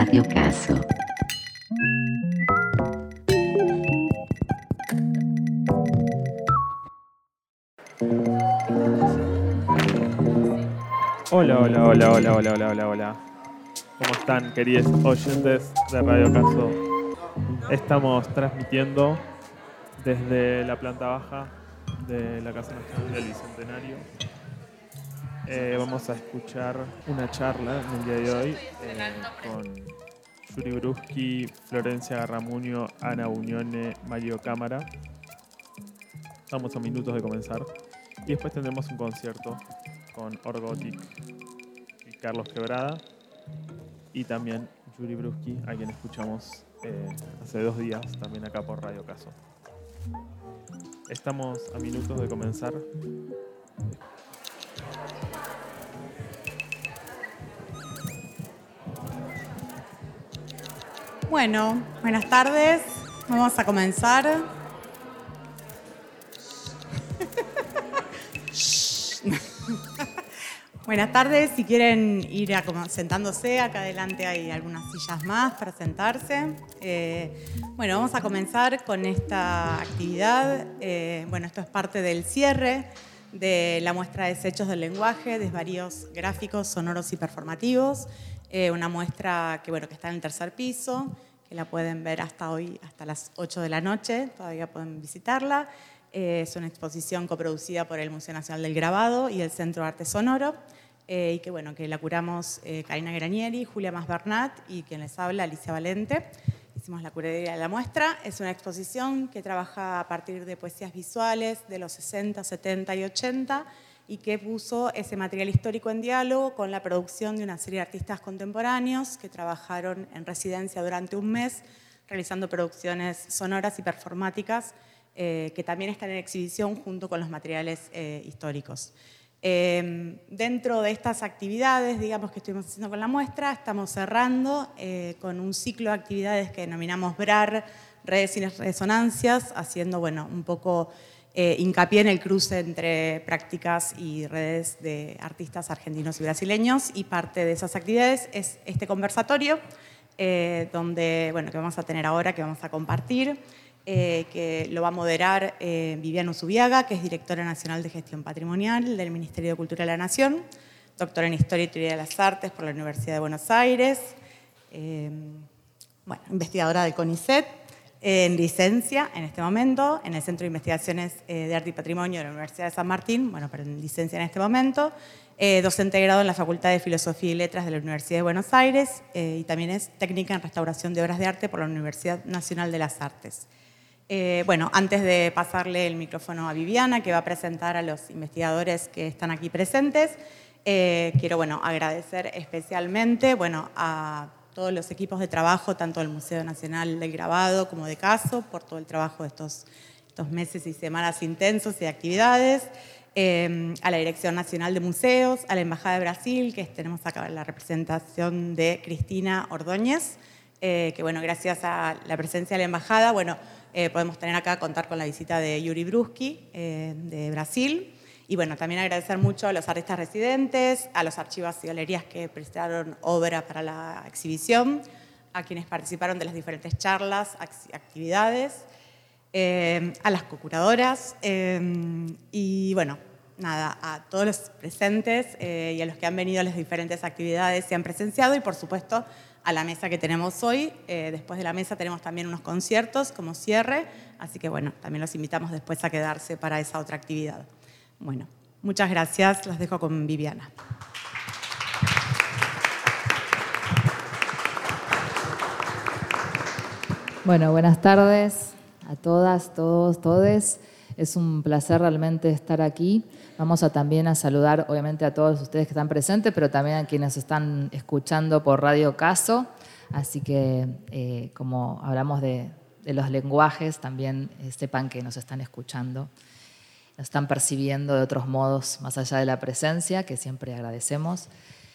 Radio Caso. Hola. ¿Cómo están, queridos oyentes de Radio Caso? Estamos transmitiendo desde la planta baja de la Casa Nacional del Bicentenario. Vamos a escuchar una charla en el día de hoy con Yuri Bruschi, Florencia Garramuño, Ana Buñone, Mario Cámara. Estamos a minutos de comenzar. Y después tendremos un concierto con Orgotic y Carlos Quebrada. Y también Yuri Bruschi, a quien escuchamos hace 2 días también acá por Radio Caso. Estamos a minutos de comenzar. Bueno, buenas tardes. Vamos a comenzar. Buenas tardes. Si quieren ir sentándose, acá adelante hay algunas sillas más para sentarse. Bueno, vamos a comenzar con esta actividad. Esto es parte del cierre de la muestra de Desechos del Lenguaje, desvaríos gráficos, sonoros y performativos. Una muestra que está en el 3er piso, que la pueden ver hasta hoy, hasta las 8 de la noche, todavía pueden visitarla. Es una exposición coproducida por el Museo Nacional del Grabado y el Centro de Arte Sonoro, y que la curamos Karina Granieri, Julia Masbernat y quien les habla, Alicia Valente. Hicimos la curaduría de la muestra. Es una exposición que trabaja a partir de poesías visuales de los 60, 70 y 80, y que puso ese material histórico en diálogo con la producción de una serie de artistas contemporáneos que trabajaron en residencia durante un mes, realizando producciones sonoras y performáticas que también están en exhibición junto con los materiales históricos. Dentro de estas actividades, que estuvimos haciendo con la muestra, estamos cerrando con un ciclo de actividades que denominamos BRAR, Redes y Resonancias, haciendo un poco hincapié en el cruce entre prácticas y redes de artistas argentinos y brasileños, y parte de esas actividades es este conversatorio que vamos a tener ahora, que vamos a compartir, que lo va a moderar Viviana Usubiaga, que es directora nacional de Gestión Patrimonial del Ministerio de Cultura de la Nación, doctora en Historia y Teoría de las Artes por la Universidad de Buenos Aires, investigadora del CONICET, en licencia en este momento, en el Centro de Investigaciones de Arte y Patrimonio de la Universidad de San Martín, pero en licencia en este momento, docente de grado en la Facultad de Filosofía y Letras de la Universidad de Buenos Aires, y también es técnica en restauración de obras de arte por la Universidad Nacional de las Artes. Antes de pasarle el micrófono a Viviana, que va a presentar a los investigadores que están aquí presentes, quiero agradecer especialmente a todos los equipos de trabajo, tanto del Museo Nacional del Grabado como de Caso, por todo el trabajo de estos meses y semanas intensos y de actividades, a la Dirección Nacional de Museos, a la Embajada de Brasil, que tenemos acá la representación de Cristina Ordóñez, que gracias a la presencia de la Embajada, podemos contar con la visita de Yuri Bruschi de Brasil. Y también agradecer mucho a los artistas residentes, a los archivos y galerías que prestaron obra para la exhibición, a quienes participaron de las diferentes charlas, actividades, a las cocuradoras a todos los presentes y a los que han venido a las diferentes actividades y han presenciado, y por supuesto a la mesa que tenemos hoy. Después de la mesa tenemos también unos conciertos como cierre, así que también los invitamos después a quedarse para esa otra actividad. Muchas gracias. Las dejo con Viviana. Buenas tardes a todas, todos, todes. Es un placer realmente estar aquí. Vamos también a saludar, obviamente, a todos ustedes que están presentes, pero también a quienes están escuchando por Radio Caso. Así que, como hablamos de los lenguajes, también sepan que nos están escuchando. Nos están percibiendo de otros modos más allá de la presencia, que siempre agradecemos.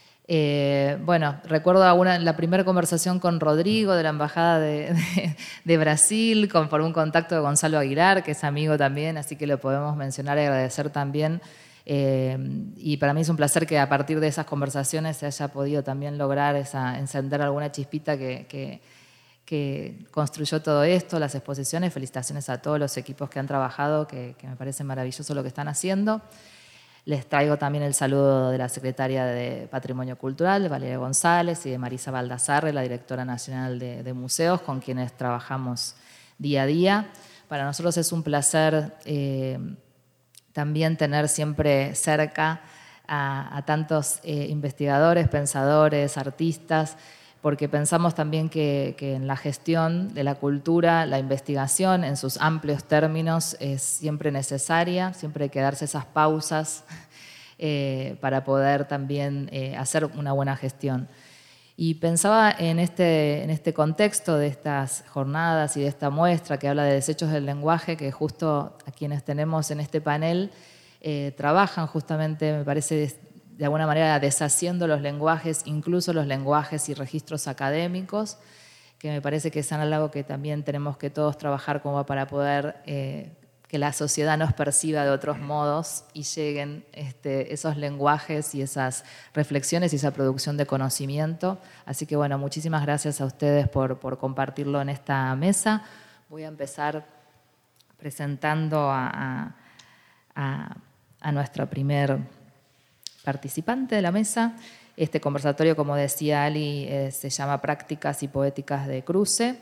Recuerdo la primera conversación con Rodrigo de la Embajada de Brasil, por un contacto de Gonzalo Aguilar, que es amigo también, así que lo podemos mencionar y agradecer también Y para mí es un placer que a partir de esas conversaciones se haya podido también lograr encender alguna chispita que construyó todo esto, las exposiciones. Felicitaciones a todos los equipos que han trabajado, que me parece maravilloso lo que están haciendo. Les traigo también el saludo de la secretaria de Patrimonio Cultural, Valeria González, y de Marisa Baldassarre, la directora nacional de museos, con quienes trabajamos día a día. Para nosotros es un placer también tener siempre cerca a tantos investigadores, pensadores, artistas, porque pensamos también que en la gestión de la cultura, la investigación en sus amplios términos es siempre necesaria, siempre hay que darse esas pausas para poder también hacer una buena gestión. Y pensaba en este contexto de estas jornadas y de esta muestra que habla de desechos del lenguaje, que justo a quienes tenemos en este panel trabajan justamente, me parece, de alguna manera deshaciendo los lenguajes, incluso los lenguajes y registros académicos, que me parece que es algo que también tenemos que todos trabajar como para poder que la sociedad nos perciba de otros modos y lleguen esos lenguajes y esas reflexiones y esa producción de conocimiento. Así que bueno, muchísimas gracias a ustedes por compartirlo en esta mesa. Voy a empezar presentando a nuestra primer participante de la mesa. Este conversatorio, como decía Ali, se llama Prácticas y Poéticas de Cruce.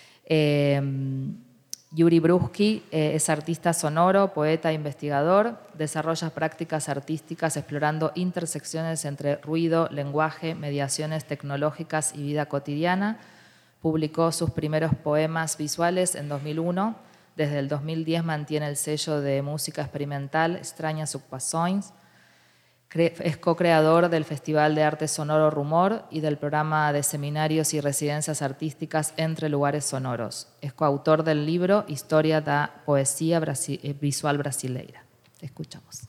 Yuri Bruschi es artista sonoro, poeta e investigador. Desarrolla prácticas artísticas explorando intersecciones entre ruido, lenguaje, mediaciones tecnológicas y vida cotidiana. Publicó sus primeros poemas visuales en 2001. Desde el 2010 mantiene el sello de música experimental Extrañas Ocupações. Es co-creador del Festival de Arte Sonoro Rumor y del programa de seminarios y residencias artísticas Entre Lugares Sonoros. Es coautor del libro Historia da Poesia Visual Brasileira. Te escuchamos.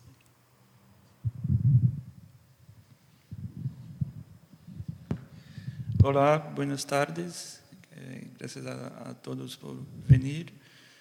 Hola, buenas tardes. Gracias a todos por venir.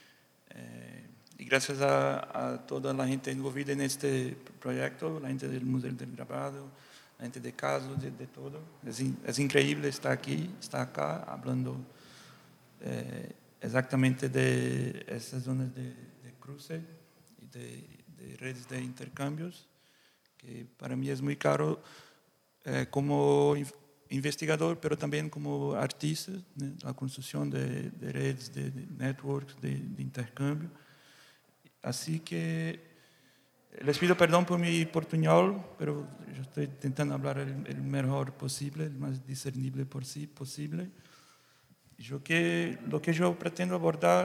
Y gracias a toda la gente envolvida en este proyecto, la gente del Museo del Grabado, la gente de Caso, de todo. Es increíble estar aquí, estar acá, hablando exactamente de esas zonas de cruce y de redes de intercambios, que para mí es muy caro como investigador, pero también como artista, ¿no? La construcción de redes, de networks, de intercambio. Así que les pido perdón por mi portuñol, pero yo estoy intentando hablar el mejor posible, el más discernible por sí posible. Lo que yo pretendo abordar,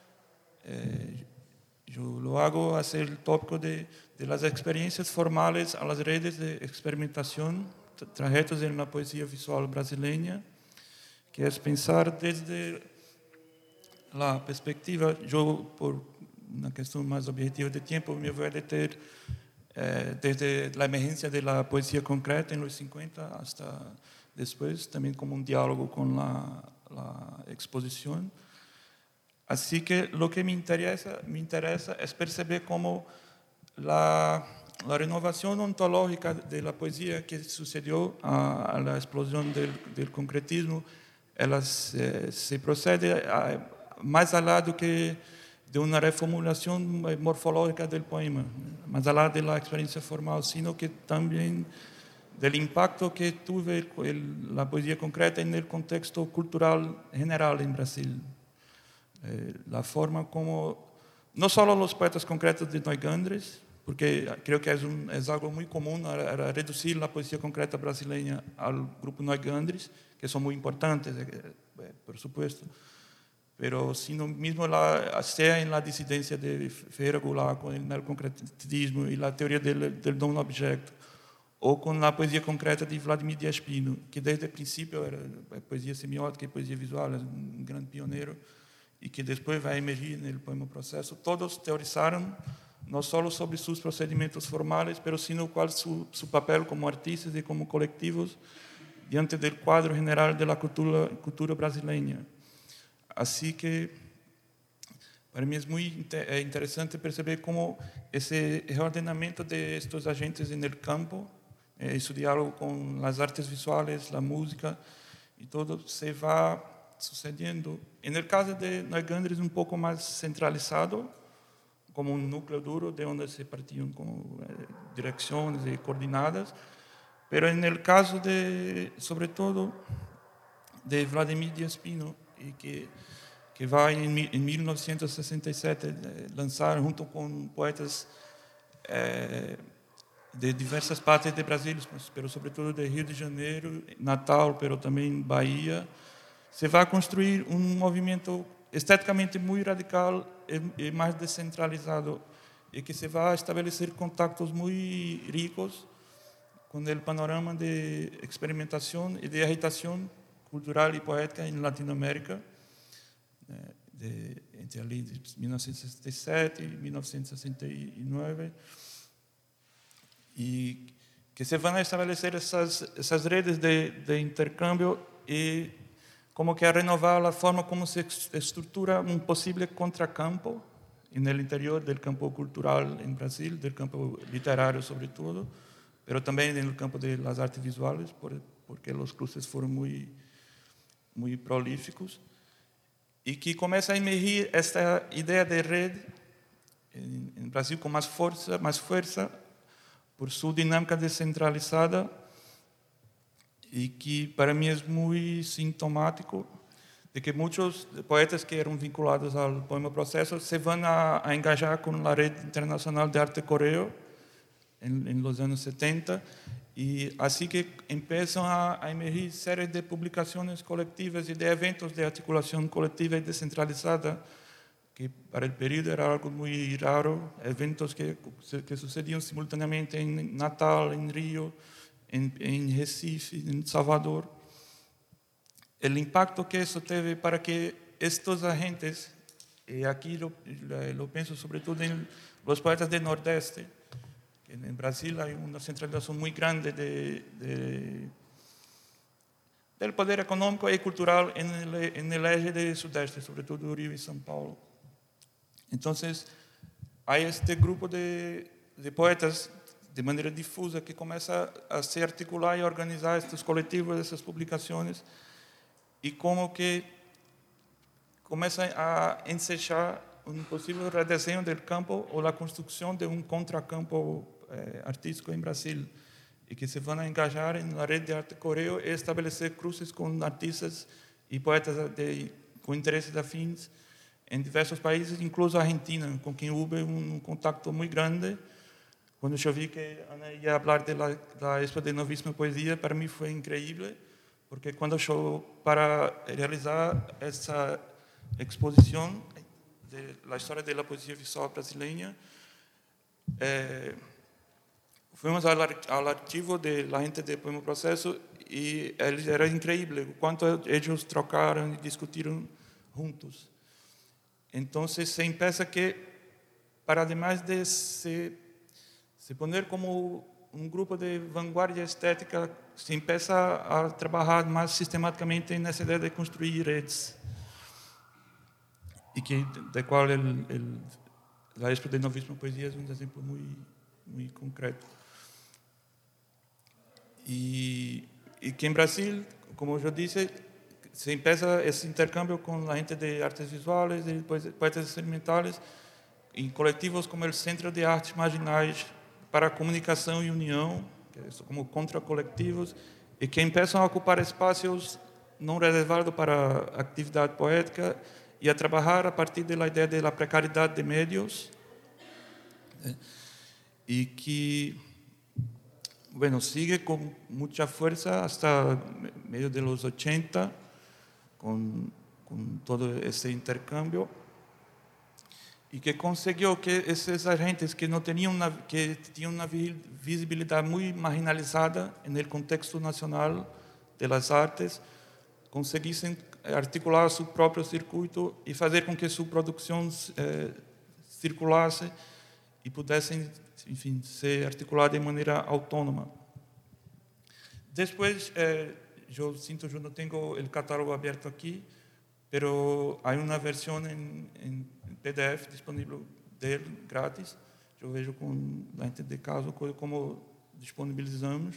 yo lo hago hacer el tópico de las experiencias formales a las redes de experimentación, trajetos en la poesía visual brasileña, que es pensar desde la perspectiva, yo por una cuestión más objetiva de tiempo, me voy a detener desde la emergencia de la poesía concreta en los 50 hasta después, también como un diálogo con la exposición. Así que lo que me interesa es perceber cómo la renovación ontológica de la poesía que sucedió a la explosión del concretismo, se procede más allá de una reformulación morfológica del poema, más allá de la experiencia formal, sino que también del impacto que tuvo la poesía concreta en el contexto cultural general en Brasil. La forma como, no solo los poetas concretos de Neugandres, porque creo que es algo muy común a reducir la poesía concreta brasileña al grupo Neugandres, que son muy importantes, por supuesto, pero sino mismo sea en la disidencia de Ferreira Goulart con el neoconcretismo y la teoría del don objeto, o con la poesía concreta de Vladimir Díaz Pino, que desde el principio era poesía semiótica y poesía visual, es un gran pionero, y que después va a emergir en el poema Proceso. Todos teorizaron no solo sobre sus procedimientos formales, pero sino cuál su papel como artistas y como colectivos diante del cuadro general de la cultura brasileña. Así que Para mí es muy interesante perceber cómo ese reordenamiento de estos agentes en el campo, su diálogo con las artes visuales, la música y todo, se va sucediendo. En el caso de Neugandre es un poco más centralizado, como un núcleo duro de donde se partían como direcciones y coordenadas. Pero en el caso de, sobre todo, de Vladimir Díaz Pino, y que va en 1967 lanzar junto con poetas de diversas partes de Brasil, pero sobre todo de Rio de Janeiro, Natal, pero também Bahia, se vai construir um movimento esteticamente muito radical e mais descentralizado, e que se vai estabelecer contactos muito ricos com o panorama de experimentação e de agitação cultural e poética em Latinoamérica, entre ali de 1967 e 1969, e que se vão estabelecer essas redes de intercâmbio e como que a renovar a forma como se estrutura um possível contracampo no interior do campo cultural em Brasil, do campo literário sobretudo, mas também no campo das artes visuais, porque os cruces foram muito prolíficos, e que começa a emergir esta ideia de rede em Brasil com mais força por sua dinâmica descentralizada, e que para mim é muito sintomático de que muitos poetas que eram vinculados ao poema processo se vão a engajar com a rede internacional de arte coreo em los anos 70, e assim que começam a emergir séries de publicações coletivas e de eventos de articulação coletiva e descentralizada, que para o período era algo muito raro, eventos que sucediam simultaneamente em Natal, em Rio, em Recife, em Salvador. O impacto que isso teve para que estes agentes, e aqui eu penso sobretudo em os poetas do Nordeste, que em Brasil há uma centralização muito grande do poder econômico e cultural no eje do Sudeste, sobretudo Rio e São Paulo. Então, há este grupo de poetas de maneira difusa que começa a se articular e organizar estes coletivos, essas publicações, e como que começa a ensechar um possível redesenho do campo ou a construção de um contracampo artístico em Brasil, e que se vão engajar na rede de arte coreo e estabelecer cruces com artistas e poetas com interesses afins em diversos países, incluso a Argentina, com quem houve um contato muito grande. Quando eu vi que Ana ia falar da Expo de Novíssima Poesia, para mim foi incrível, porque quando eu para realizar essa exposição da história da poesia visual brasileira, fomos ao arquivo da gente do Poema Processo, e era incrível o quanto eles trocaram e discutiram juntos. Então se pensa que, para además de se poner como um grupo de vanguardia estética, se empieza a trabalhar mais sistematicamente nessa ideia de construir redes, e que de qual a Expo de Novíssima Poesia é um exemplo muito concreto. E que em Brasil, como eu já disse, se empieza esse intercâmbio com a gente de artes visuais e poetas experimentais em coletivos como o Centro de Artes Marginais para a Comunicação e União, que são como contracoletivos, e que começam a ocupar espaços não reservados para a atividade poética e a trabalhar a partir da ideia da precariedade de meios, e que sigue com muita força hasta meio de los 80, com todo esse intercâmbio, e que conseguiu que esses agentes que tinham uma visibilidade muito marginalizada no contexto nacional das artes conseguissem articular seu próprio circuito e fazer com que sua produção circulasse e pudessem, enfim, ser articulada de maneira autônoma. Depois, eu sinto que não tenho o catálogo aberto aqui, mas há uma versão em PDF disponível dele, grátis. Eu vejo com a gente de caso como disponibilizamos.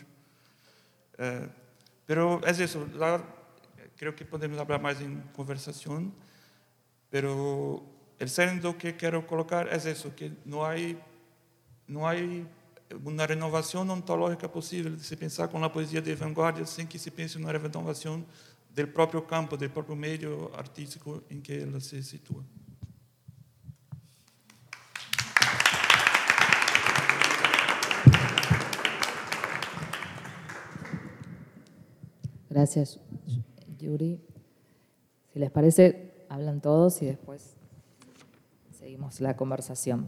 Pero es eso, creo que podemos hablar más en conversación, pero el centro que quiero colocar es eso, que no hay una renovación ontológica posible de se pensar con la poesía de vanguardia sin que se piense en una renovación del propio campo, del propio medio artístico en que ella se sitúa. Gracias, Yuri. Si les parece, hablan todos y después seguimos la conversación.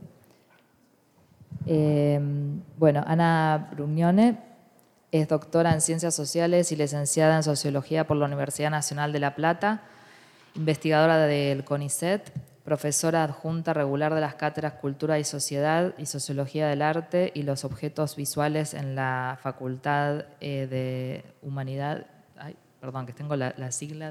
Bueno, Ana Brugnone es doctora en Ciencias Sociales y licenciada en Sociología por la Universidad Nacional de La Plata, investigadora del CONICET, profesora adjunta regular de las cátedras Cultura y Sociedad y Sociología del Arte y los Objetos Visuales en la Facultad de Humanidad. Perdón, que tengo la sigla.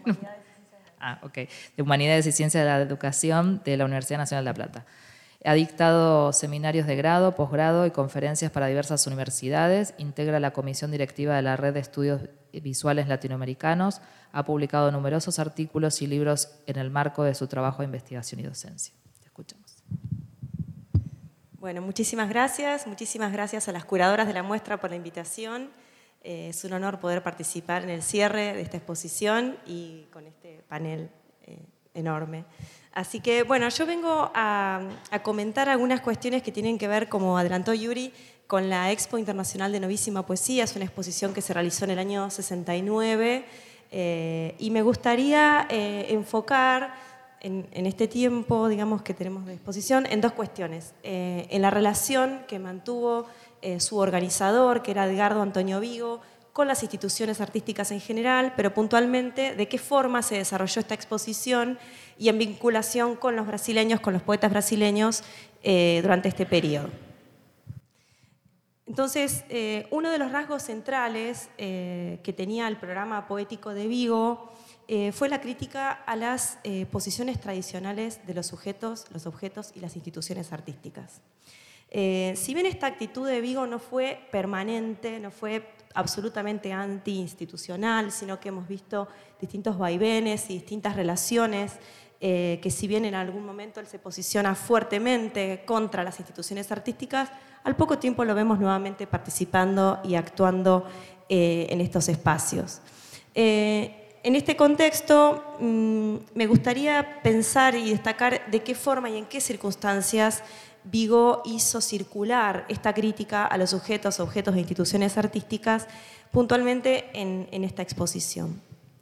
De Humanidades y Ciencias de la Educación de la Universidad Nacional de La Plata. Ha dictado seminarios de grado, posgrado y conferencias para diversas universidades. Integra la comisión directiva de la Red de Estudios Visuales Latinoamericanos. Ha publicado numerosos artículos y libros en el marco de su trabajo de investigación y docencia. Te escuchamos. Bueno, muchísimas gracias a las curadoras de la muestra por la invitación. Es un honor poder participar en el cierre de esta exposición y con este panel enorme. Así que, bueno, yo vengo a comentar algunas cuestiones que tienen que ver, como adelantó Yuri, con la Expo Internacional de Novísima Poesía. Es una exposición que se realizó en el año 69 y me gustaría enfocar en este tiempo, digamos, que tenemos de exposición, en dos cuestiones. En la relación que mantuvo su organizador, que era Edgardo Antonio Vigo, con las instituciones artísticas en general, pero puntualmente de qué forma se desarrolló esta exposición y en vinculación con los brasileños, con los poetas brasileños durante este periodo. Entonces, uno de los rasgos centrales que tenía el programa poético de Vigo fue la crítica a las posiciones tradicionales de los sujetos, los objetos y las instituciones artísticas. Si bien esta actitud de Vigo no fue permanente, no fue absolutamente anti-institucional, sino que hemos visto distintos vaivenes y distintas relaciones que, si bien en algún momento él se posiciona fuertemente contra las instituciones artísticas, al poco tiempo lo vemos nuevamente participando y actuando en estos espacios. En este contexto, me gustaría pensar y destacar de qué forma y en qué circunstancias Vigo hizo circular esta crítica a los sujetos, objetos e instituciones artísticas puntualmente en esta exposición.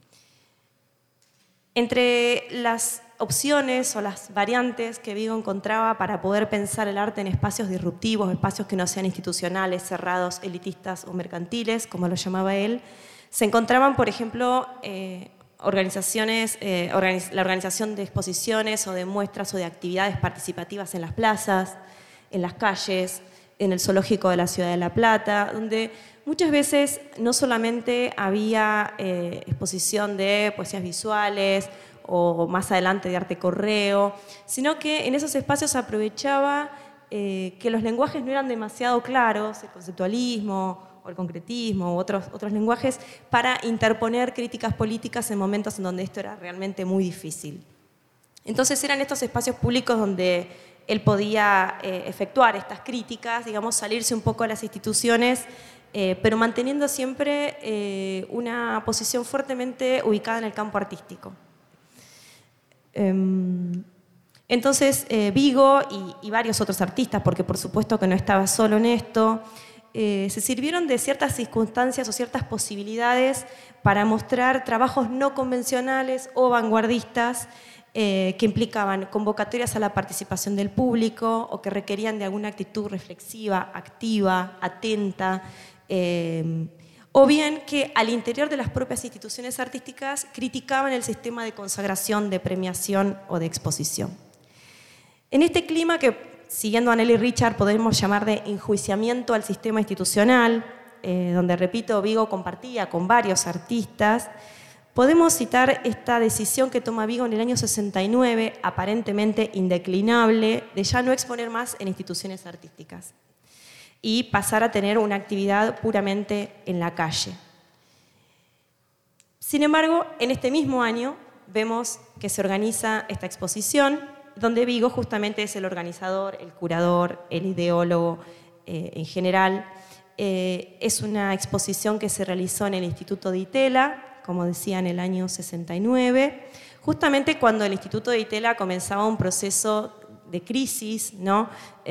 Entre las opciones o las variantes que Vigo encontraba para poder pensar el arte en espacios disruptivos, espacios que no sean institucionales, cerrados, elitistas o mercantiles, como lo llamaba él, se encontraban, por ejemplo, la organización de exposiciones o de muestras o de actividades participativas en las plazas, en las calles, en el zoológico de la ciudad de La Plata, donde muchas veces no solamente había exposición de poesías visuales o más adelante de arte correo, sino que en esos espacios aprovechaba que los lenguajes no eran demasiado claros, el conceptualismo o el concretismo u otros lenguajes, para interponer críticas políticas en momentos en donde esto era realmente muy difícil. Entonces eran estos espacios públicos donde él podía efectuar estas críticas, digamos, salirse un poco de las instituciones, pero manteniendo siempre una posición fuertemente ubicada en el campo artístico. Entonces Vigo y varios otros artistas, porque por supuesto que no estaba solo en esto, se sirvieron de ciertas circunstancias o ciertas posibilidades para mostrar trabajos no convencionales o vanguardistas que implicaban convocatorias a la participación del público o que requerían de alguna actitud reflexiva, activa, atenta, o bien que al interior de las propias instituciones artísticas criticaban el sistema de consagración, de premiación o de exposición. En este clima que, siguiendo a Nelly Richard, podemos llamar de enjuiciamiento al sistema institucional, donde, repito, Vigo compartía con varios artistas, podemos citar esta decisión que toma Vigo en el año 69, aparentemente indeclinable, de ya no exponer más en instituciones artísticas y pasar a tener una actividad puramente en la calle. Sin embargo, en este mismo año vemos que se organiza esta exposición, donde Vigo justamente es el organizador, el curador, el ideólogo en general. Es una exposición que se realizó en el Instituto de Itela, como decía, en el año 69, justamente cuando el Instituto de Itela comenzaba un proceso de crisis, ¿no?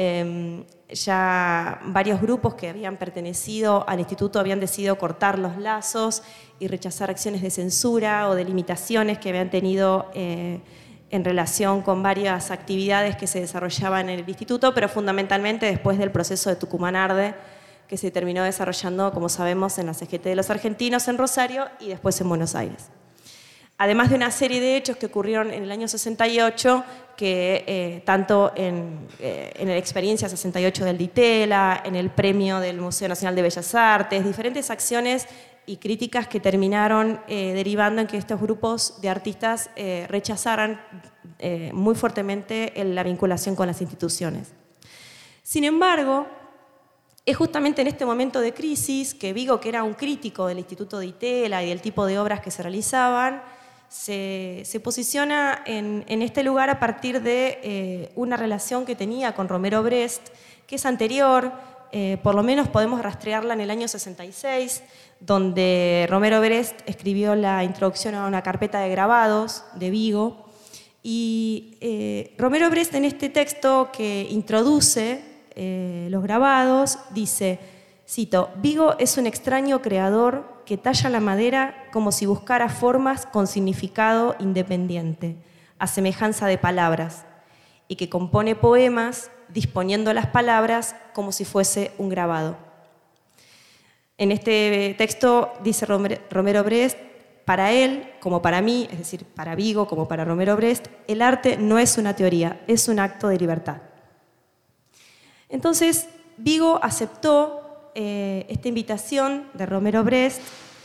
Ya varios grupos que habían pertenecido al instituto habían decidido cortar los lazos y rechazar acciones de censura o de limitaciones que habían tenido en relación con varias actividades que se desarrollaban en el instituto, pero fundamentalmente después del proceso de Tucumán Arde, que se terminó desarrollando, como sabemos, en la CGT de los Argentinos en Rosario y después en Buenos Aires. Además de una serie de hechos que ocurrieron en el año 68, que tanto en la experiencia 68 del Ditela, en el premio del Museo Nacional de Bellas Artes, diferentes acciones y críticas que terminaron derivando en que estos grupos de artistas rechazaran muy fuertemente la vinculación con las instituciones. Sin embargo, es justamente en este momento de crisis que Vigo, que era un crítico del Instituto de Itela y del tipo de obras que se realizaban, se posiciona en este lugar a partir de una relación que tenía con Romero Brest, que es anterior, por lo menos podemos rastrearla en el año 66, donde Romero Brest escribió la introducción a una carpeta de grabados de Vigo, y Romero Brest en este texto que introduce los grabados dice, cito, Vigo es un extraño creador que talla la madera como si buscara formas con significado independiente, a semejanza de palabras, y que compone poemas disponiendo las palabras como si fuese un grabado. En este texto dice Romero Brest, para él, como para mí, es decir, para Vigo, como para Romero Brest, el arte no es una teoría, es un acto de libertad. Entonces, Vigo aceptó esta invitación de Romero Brest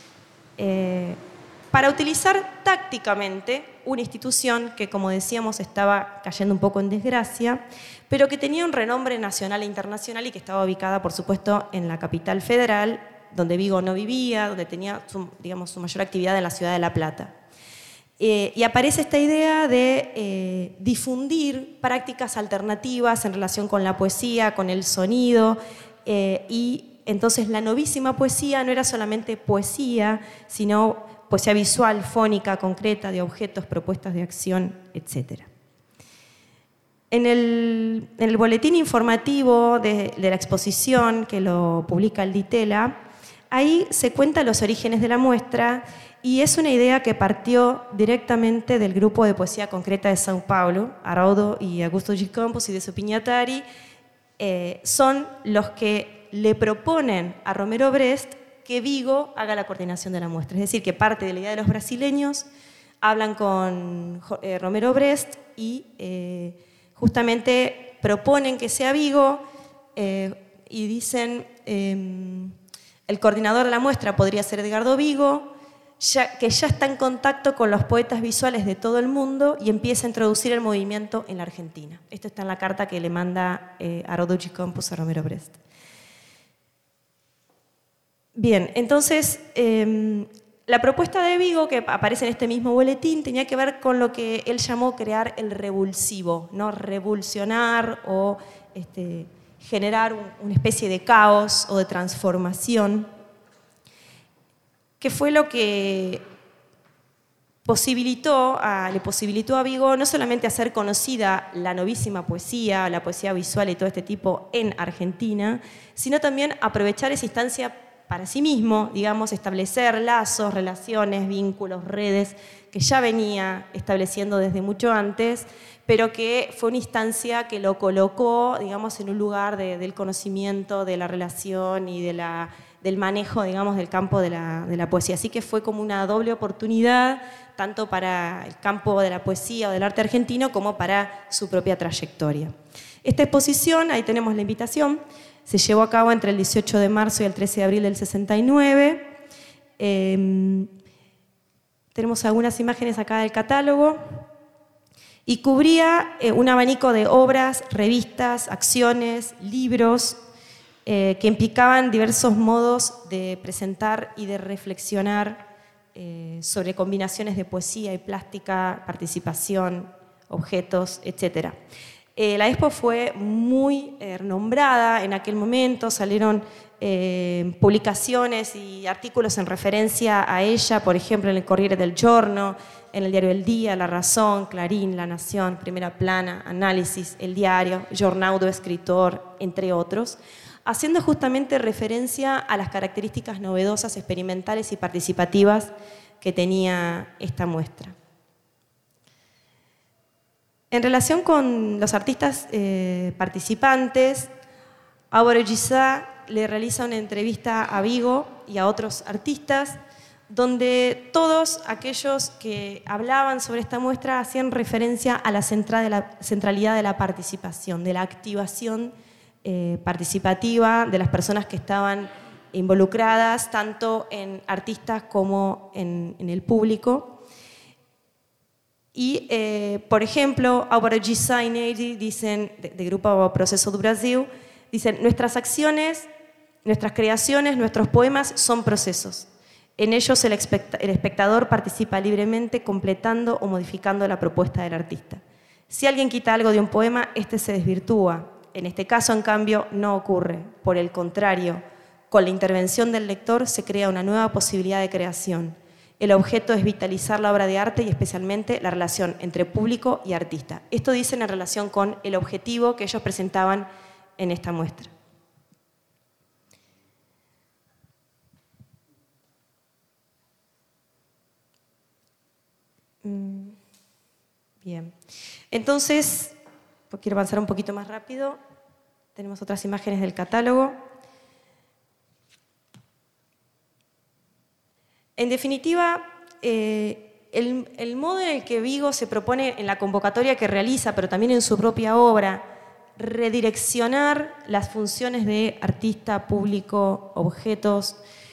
para utilizar tácticamente una institución que, como decíamos, estaba cayendo un poco en desgracia, pero que tenía un renombre nacional e internacional y que estaba ubicada, por supuesto, en la capital federal, donde Vigo no vivía, donde tenía su mayor actividad en la ciudad de La Plata. Y aparece esta idea de difundir prácticas alternativas en relación con la poesía, con el sonido, y entonces la novísima poesía no era solamente poesía, sino poesía visual, fónica, concreta, de objetos, propuestas de acción, etc. En el boletín informativo de la exposición, que lo publica el Ditela, ahí se cuentan los orígenes de la muestra. Y es una idea que partió directamente del grupo de poesía concreta de São Paulo, Haroldo y Augusto G. Campos y de Pignatari, son los que le proponen a Romero Brest que Vigo haga la coordinación de la muestra. Es decir, que parte de la idea de los brasileños, hablan con Romero Brest y justamente proponen que sea Vigo y dicen el coordinador de la muestra podría ser Edgardo Vigo, que ya está en contacto con los poetas visuales de todo el mundo y empieza a introducir el movimiento en la Argentina. Esto está en la carta que le manda Haroldo G. Campos a Romero Brest. Bien, entonces la propuesta de Vigo, que aparece en este mismo boletín, tenía que ver con lo que él llamó crear el revulsivo, ¿no? Revolucionar o generar una especie de caos o de transformación, que fue lo que le posibilitó a Vigo no solamente hacer conocida la novísima poesía, la poesía visual y todo este tipo en Argentina, sino también aprovechar esa instancia para sí mismo, digamos, establecer lazos, relaciones, vínculos, redes, que ya venía estableciendo desde mucho antes, pero que fue una instancia que lo colocó, digamos, en un lugar del conocimiento, de la relación y del manejo, digamos, del campo de la poesía. Así que fue como una doble oportunidad, tanto para el campo de la poesía o del arte argentino, como para su propia trayectoria. Esta exposición, ahí tenemos la invitación, se llevó a cabo entre el 18 de marzo y el 13 de abril del 69. Tenemos algunas imágenes acá del catálogo. Y cubría un abanico de obras, revistas, acciones, libros, que implicaban diversos modos de presentar y de reflexionar sobre combinaciones de poesía y plástica, participación, objetos, etc. La expo fue muy renombrada en aquel momento, salieron publicaciones y artículos en referencia a ella, por ejemplo, en el Corriere del Giorno, en el diario El Día, La Razón, Clarín, La Nación, Primera Plana, Análisis, El Diario, Jornal do Escritor, entre otros, haciendo justamente referencia a las características novedosas, experimentales y participativas que tenía esta muestra. En relación con los artistas participantes, Álvaro Gisá le realiza una entrevista a Vigo y a otros artistas, donde todos aquellos que hablaban sobre esta muestra hacían referencia a la centralidad de la participación, de la activación participativa de las personas que estaban involucradas, tanto en artistas como en el público. Y, por ejemplo, Álvaro Gisá y Neide dicen, de Grupo Processo do Brasil, dicen: nuestras acciones, nuestras creaciones, nuestros poemas son procesos. En ellos el espectador participa libremente, completando o modificando la propuesta del artista. Si alguien quita algo de un poema, este se desvirtúa. En este caso, en cambio, no ocurre. Por el contrario, con la intervención del lector se crea una nueva posibilidad de creación. El objeto es vitalizar la obra de arte y especialmente la relación entre público y artista. Esto dicen en relación con el objetivo que ellos presentaban en esta muestra. Bien. Entonces, quiero avanzar un poquito más rápido. Tenemos otras imágenes del catálogo. En definitiva, el modo en el que Vigo se propone en la convocatoria que realiza, pero también en su propia obra, redireccionar las funciones de artista, público, objetos,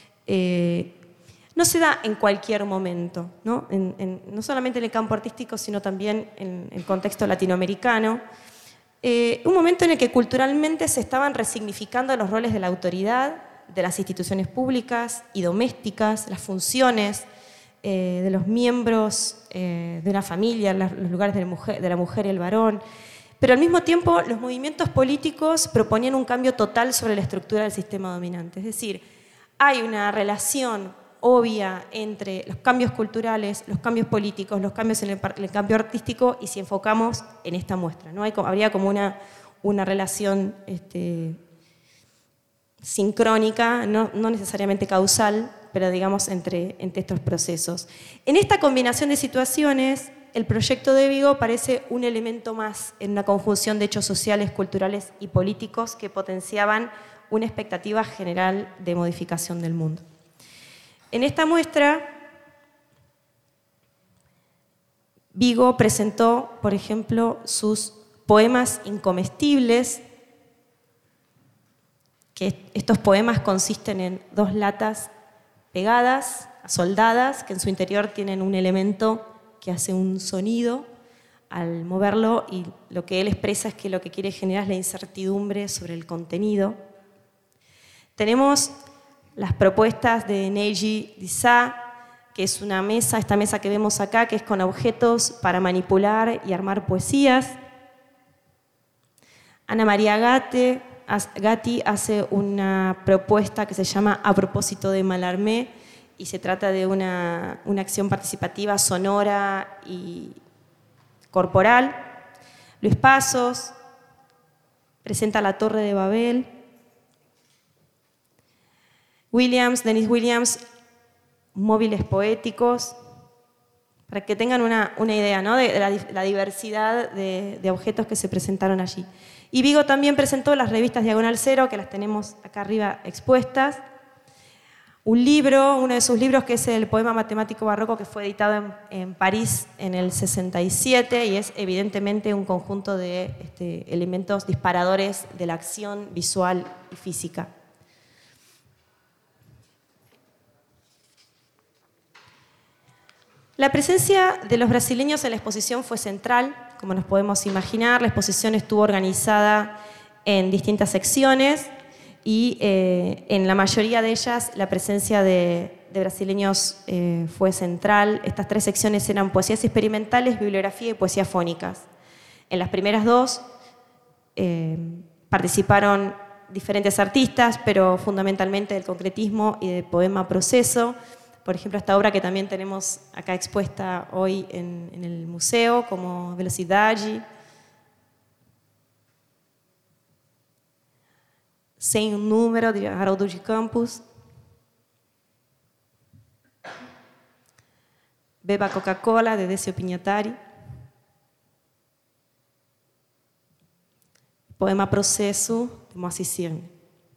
no se da en cualquier momento, ¿no? No solamente en el campo artístico, sino también en el contexto latinoamericano. Un momento en el que culturalmente se estaban resignificando los roles de la autoridad, de las instituciones públicas y domésticas, las funciones de los miembros de una familia, los lugares de la mujer y el varón. Pero al mismo tiempo los movimientos políticos proponían un cambio total sobre la estructura del sistema dominante. Es decir, hay una relación obvia entre los cambios culturales, los cambios políticos, los cambios en el cambio artístico, y si enfocamos en esta muestra, ¿no? Habría como una relación sincrónica, no necesariamente causal, pero digamos entre estos procesos. En esta combinación de situaciones, el proyecto de Vigo parece un elemento más en una conjunción de hechos sociales, culturales y políticos que potenciaban una expectativa general de modificación del mundo. En esta muestra, Vigo presentó, por ejemplo, sus poemas incomestibles, que estos poemas consisten en 2 latas pegadas, soldadas, que en su interior tienen un elemento que hace un sonido al moverlo, y lo que él expresa es que lo que quiere generar es la incertidumbre sobre el contenido. Tenemos las propuestas de Neide Gisá, que es una mesa, esta mesa que vemos acá, que es con objetos para manipular y armar poesías. Ana María Gatti hace una propuesta que se llama A propósito de Mallarmé, y se trata de una acción participativa sonora y corporal. Luis Pasos presenta La Torre de Babel. Denis Williams, móviles poéticos, para que tengan una idea, ¿no?, de la diversidad de objetos que se presentaron allí. Y Vigo también presentó las revistas Diagonal Cero, que las tenemos acá arriba expuestas. Un libro, uno de sus libros, que es el Poema Matemático Barroco, que fue editado en París en el 67, y es evidentemente un conjunto de elementos disparadores de la acción visual y física. La presencia de los brasileños en la exposición fue central, como nos podemos imaginar. La exposición estuvo organizada en distintas secciones y en la mayoría de ellas la presencia de brasileños fue central. Estas 3 secciones eran poesías experimentales, bibliografía y poesías fónicas. En las primeras 2 participaron diferentes artistas, pero fundamentalmente del concretismo y del poema proceso. Por ejemplo, esta obra que también tenemos acá expuesta hoy en el museo, como Velocidade, Sem um Número, de Haroldo de Campos, Beba Coca-Cola, de Decio Pignatari, poema Proceso, de Moacir Cirne.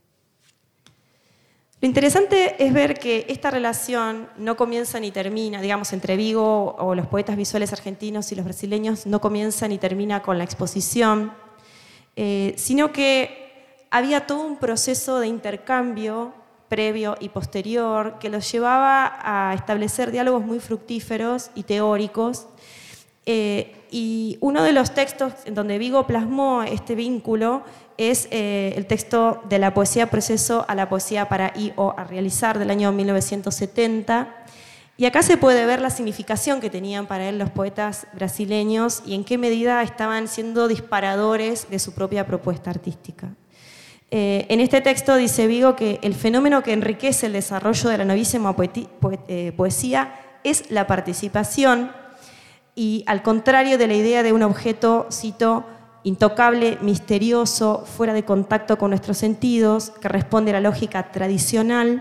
Lo interesante es ver que esta relación no comienza ni termina, digamos, entre Vigo o los poetas visuales argentinos y los brasileños, no comienza ni termina con la exposición, sino que había todo un proceso de intercambio previo y posterior que los llevaba a establecer diálogos muy fructíferos y teóricos. Y uno de los textos en donde Vigo plasmó este vínculo es el texto de la poesía proceso a la poesía para ir o a realizar del año 1970. Y acá se puede ver la significación que tenían para él los poetas brasileños y en qué medida estaban siendo disparadores de su propia propuesta artística. En este texto dice Vigo que el fenómeno que enriquece el desarrollo de la novísima poesía es la participación, y al contrario de la idea de un objeto, cito, intocable, misterioso, fuera de contacto con nuestros sentidos, que responde a la lógica tradicional,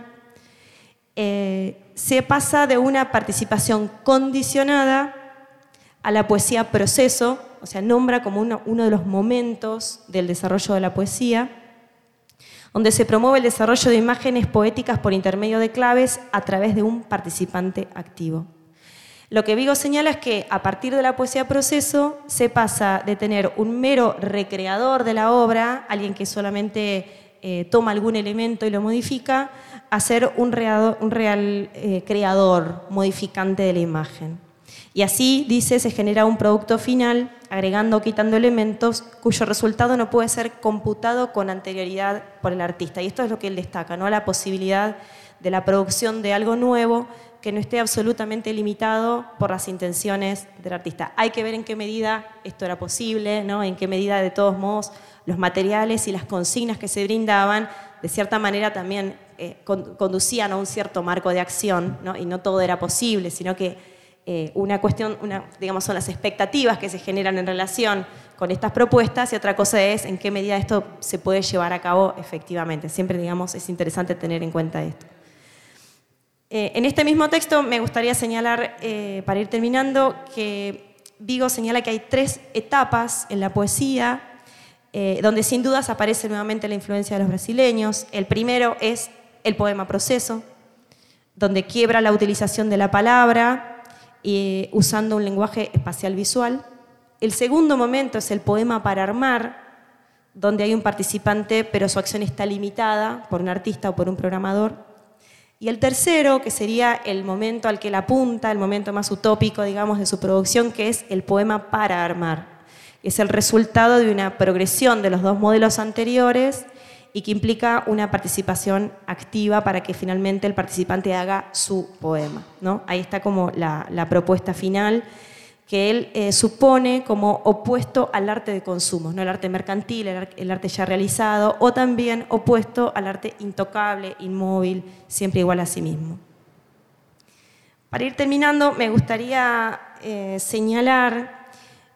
se pasa de una participación condicionada a la poesía proceso, o sea, nombra como uno de los momentos del desarrollo de la poesía, donde se promueve el desarrollo de imágenes poéticas por intermedio de claves a través de un participante activo. Lo que Vigo señala es que a partir de la poesía proceso se pasa de tener un mero recreador de la obra, alguien que solamente toma algún elemento y lo modifica, a ser un real creador, modificante de la imagen. Y así, dice, se genera un producto final, agregando o quitando elementos, cuyo resultado no puede ser computado con anterioridad por el artista. Y esto es lo que él destaca, ¿no? La posibilidad de la producción de algo nuevo que no esté absolutamente limitado por las intenciones del artista. Hay que ver en qué medida esto era posible, ¿no? En qué medida, de todos modos, los materiales y las consignas que se brindaban, de cierta manera también conducían a un cierto marco de acción, ¿no? Y no todo era posible, sino que una cuestión, digamos, son las expectativas que se generan en relación con estas propuestas, y otra cosa es en qué medida esto se puede llevar a cabo efectivamente. Siempre, digamos, es interesante tener en cuenta esto. En este mismo texto me gustaría señalar, para ir terminando, que Vigo señala que hay 3 etapas en la poesía, donde sin dudas aparece nuevamente la influencia de los brasileños. El primero es el poema proceso, donde quiebra la utilización de la palabra, usando un lenguaje espacial visual. El segundo momento es el poema para armar, donde hay un participante, pero su acción está limitada por un artista o por un programador. Y el tercero, que sería el momento al que él apunta, el momento más utópico, digamos, de su producción, que es el poema para armar. Es el resultado de una progresión de los 2 modelos anteriores y que implica una participación activa para que finalmente el participante haga su poema, ¿no? Ahí está como la propuesta final, que él supone como opuesto al arte de consumo, ¿no? El arte mercantil, el arte ya realizado, o también opuesto al arte intocable, inmóvil, siempre igual a sí mismo. Para ir terminando, me gustaría señalar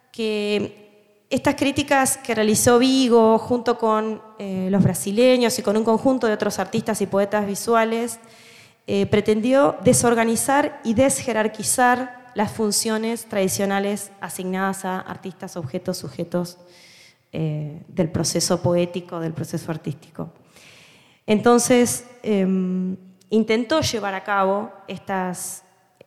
que estas críticas que realizó Vigo junto con los brasileños y con un conjunto de otros artistas y poetas visuales, pretendió desorganizar y desjerarquizar las funciones tradicionales asignadas a artistas, objetos, sujetos del proceso poético, del proceso artístico. Entonces, intentó llevar a cabo estas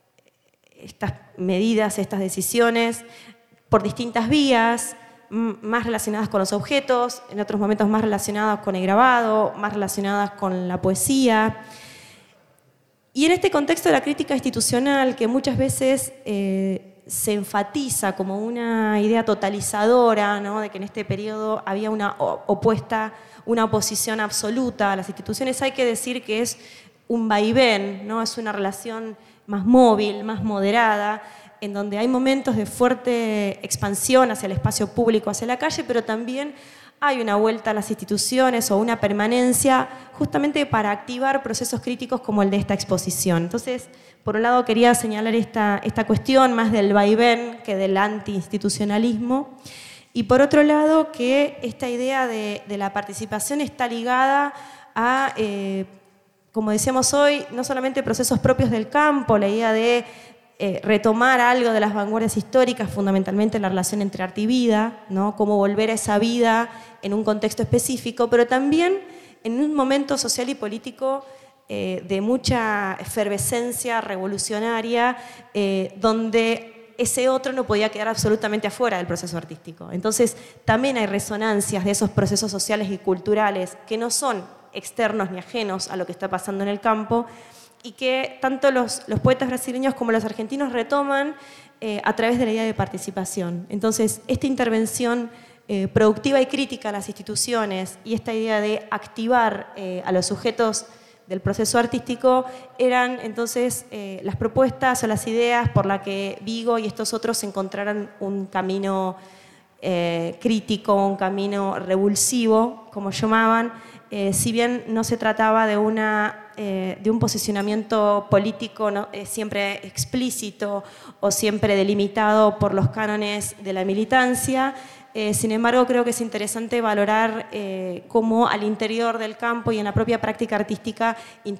medidas, estas decisiones, por distintas vías, más relacionadas con los objetos, en otros momentos más relacionadas con el grabado, más relacionadas con la poesía. Y en este contexto de la crítica institucional, que muchas veces se enfatiza como una idea totalizadora, ¿no?, de que en este periodo había una oposición absoluta a las instituciones, hay que decir que es un vaivén, ¿no? Es una relación más móvil, más moderada, en donde hay momentos de fuerte expansión hacia el espacio público, hacia la calle, pero también hay una vuelta a las instituciones o una permanencia justamente para activar procesos críticos como el de esta exposición. Entonces, por un lado quería señalar esta cuestión más del vaivén que del antiinstitucionalismo, y por otro lado que esta idea de la participación está ligada a, como decíamos hoy, no solamente procesos propios del campo, la idea de retomar algo de las vanguardias históricas, fundamentalmente la relación entre arte y vida, ¿no?, cómo volver a esa vida en un contexto específico, pero también en un momento social y político de mucha efervescencia revolucionaria, donde ese otro no podía quedar absolutamente afuera del proceso artístico. Entonces, también hay resonancias de esos procesos sociales y culturales que no son externos ni ajenos a lo que está pasando en el campo, y que tanto los poetas brasileños como los argentinos retoman a través de la idea de participación. Entonces, esta intervención productiva y crítica a las instituciones y esta idea de activar a los sujetos del proceso artístico eran entonces las propuestas o las ideas por las que Vigo y estos otros encontraran un camino crítico, un camino revulsivo, como llamaban, si bien no se trataba de un posicionamiento político, ¿no?, siempre explícito o siempre delimitado por los cánones de la militancia. Sin embargo, creo que es interesante valorar cómo al interior del campo y en la propia práctica artística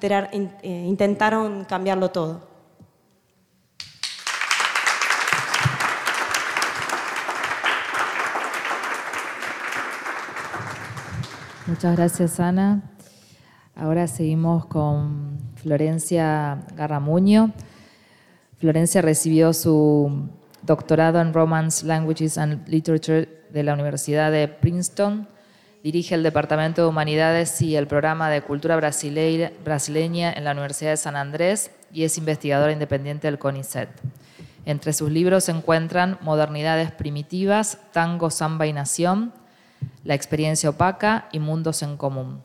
intentaron cambiarlo todo. Muchas gracias, Ana. Ahora seguimos con Florencia Garramuño. Florencia recibió su doctorado en Romance, Languages and Literature de la Universidad de Princeton. Dirige el Departamento de Humanidades y el Programa de Cultura Brasileña en la Universidad de San Andrés y es investigadora independiente del CONICET. Entre sus libros se encuentran Modernidades Primitivas, Tango, Samba y Nación, La Experiencia Opaca y Mundos en Común,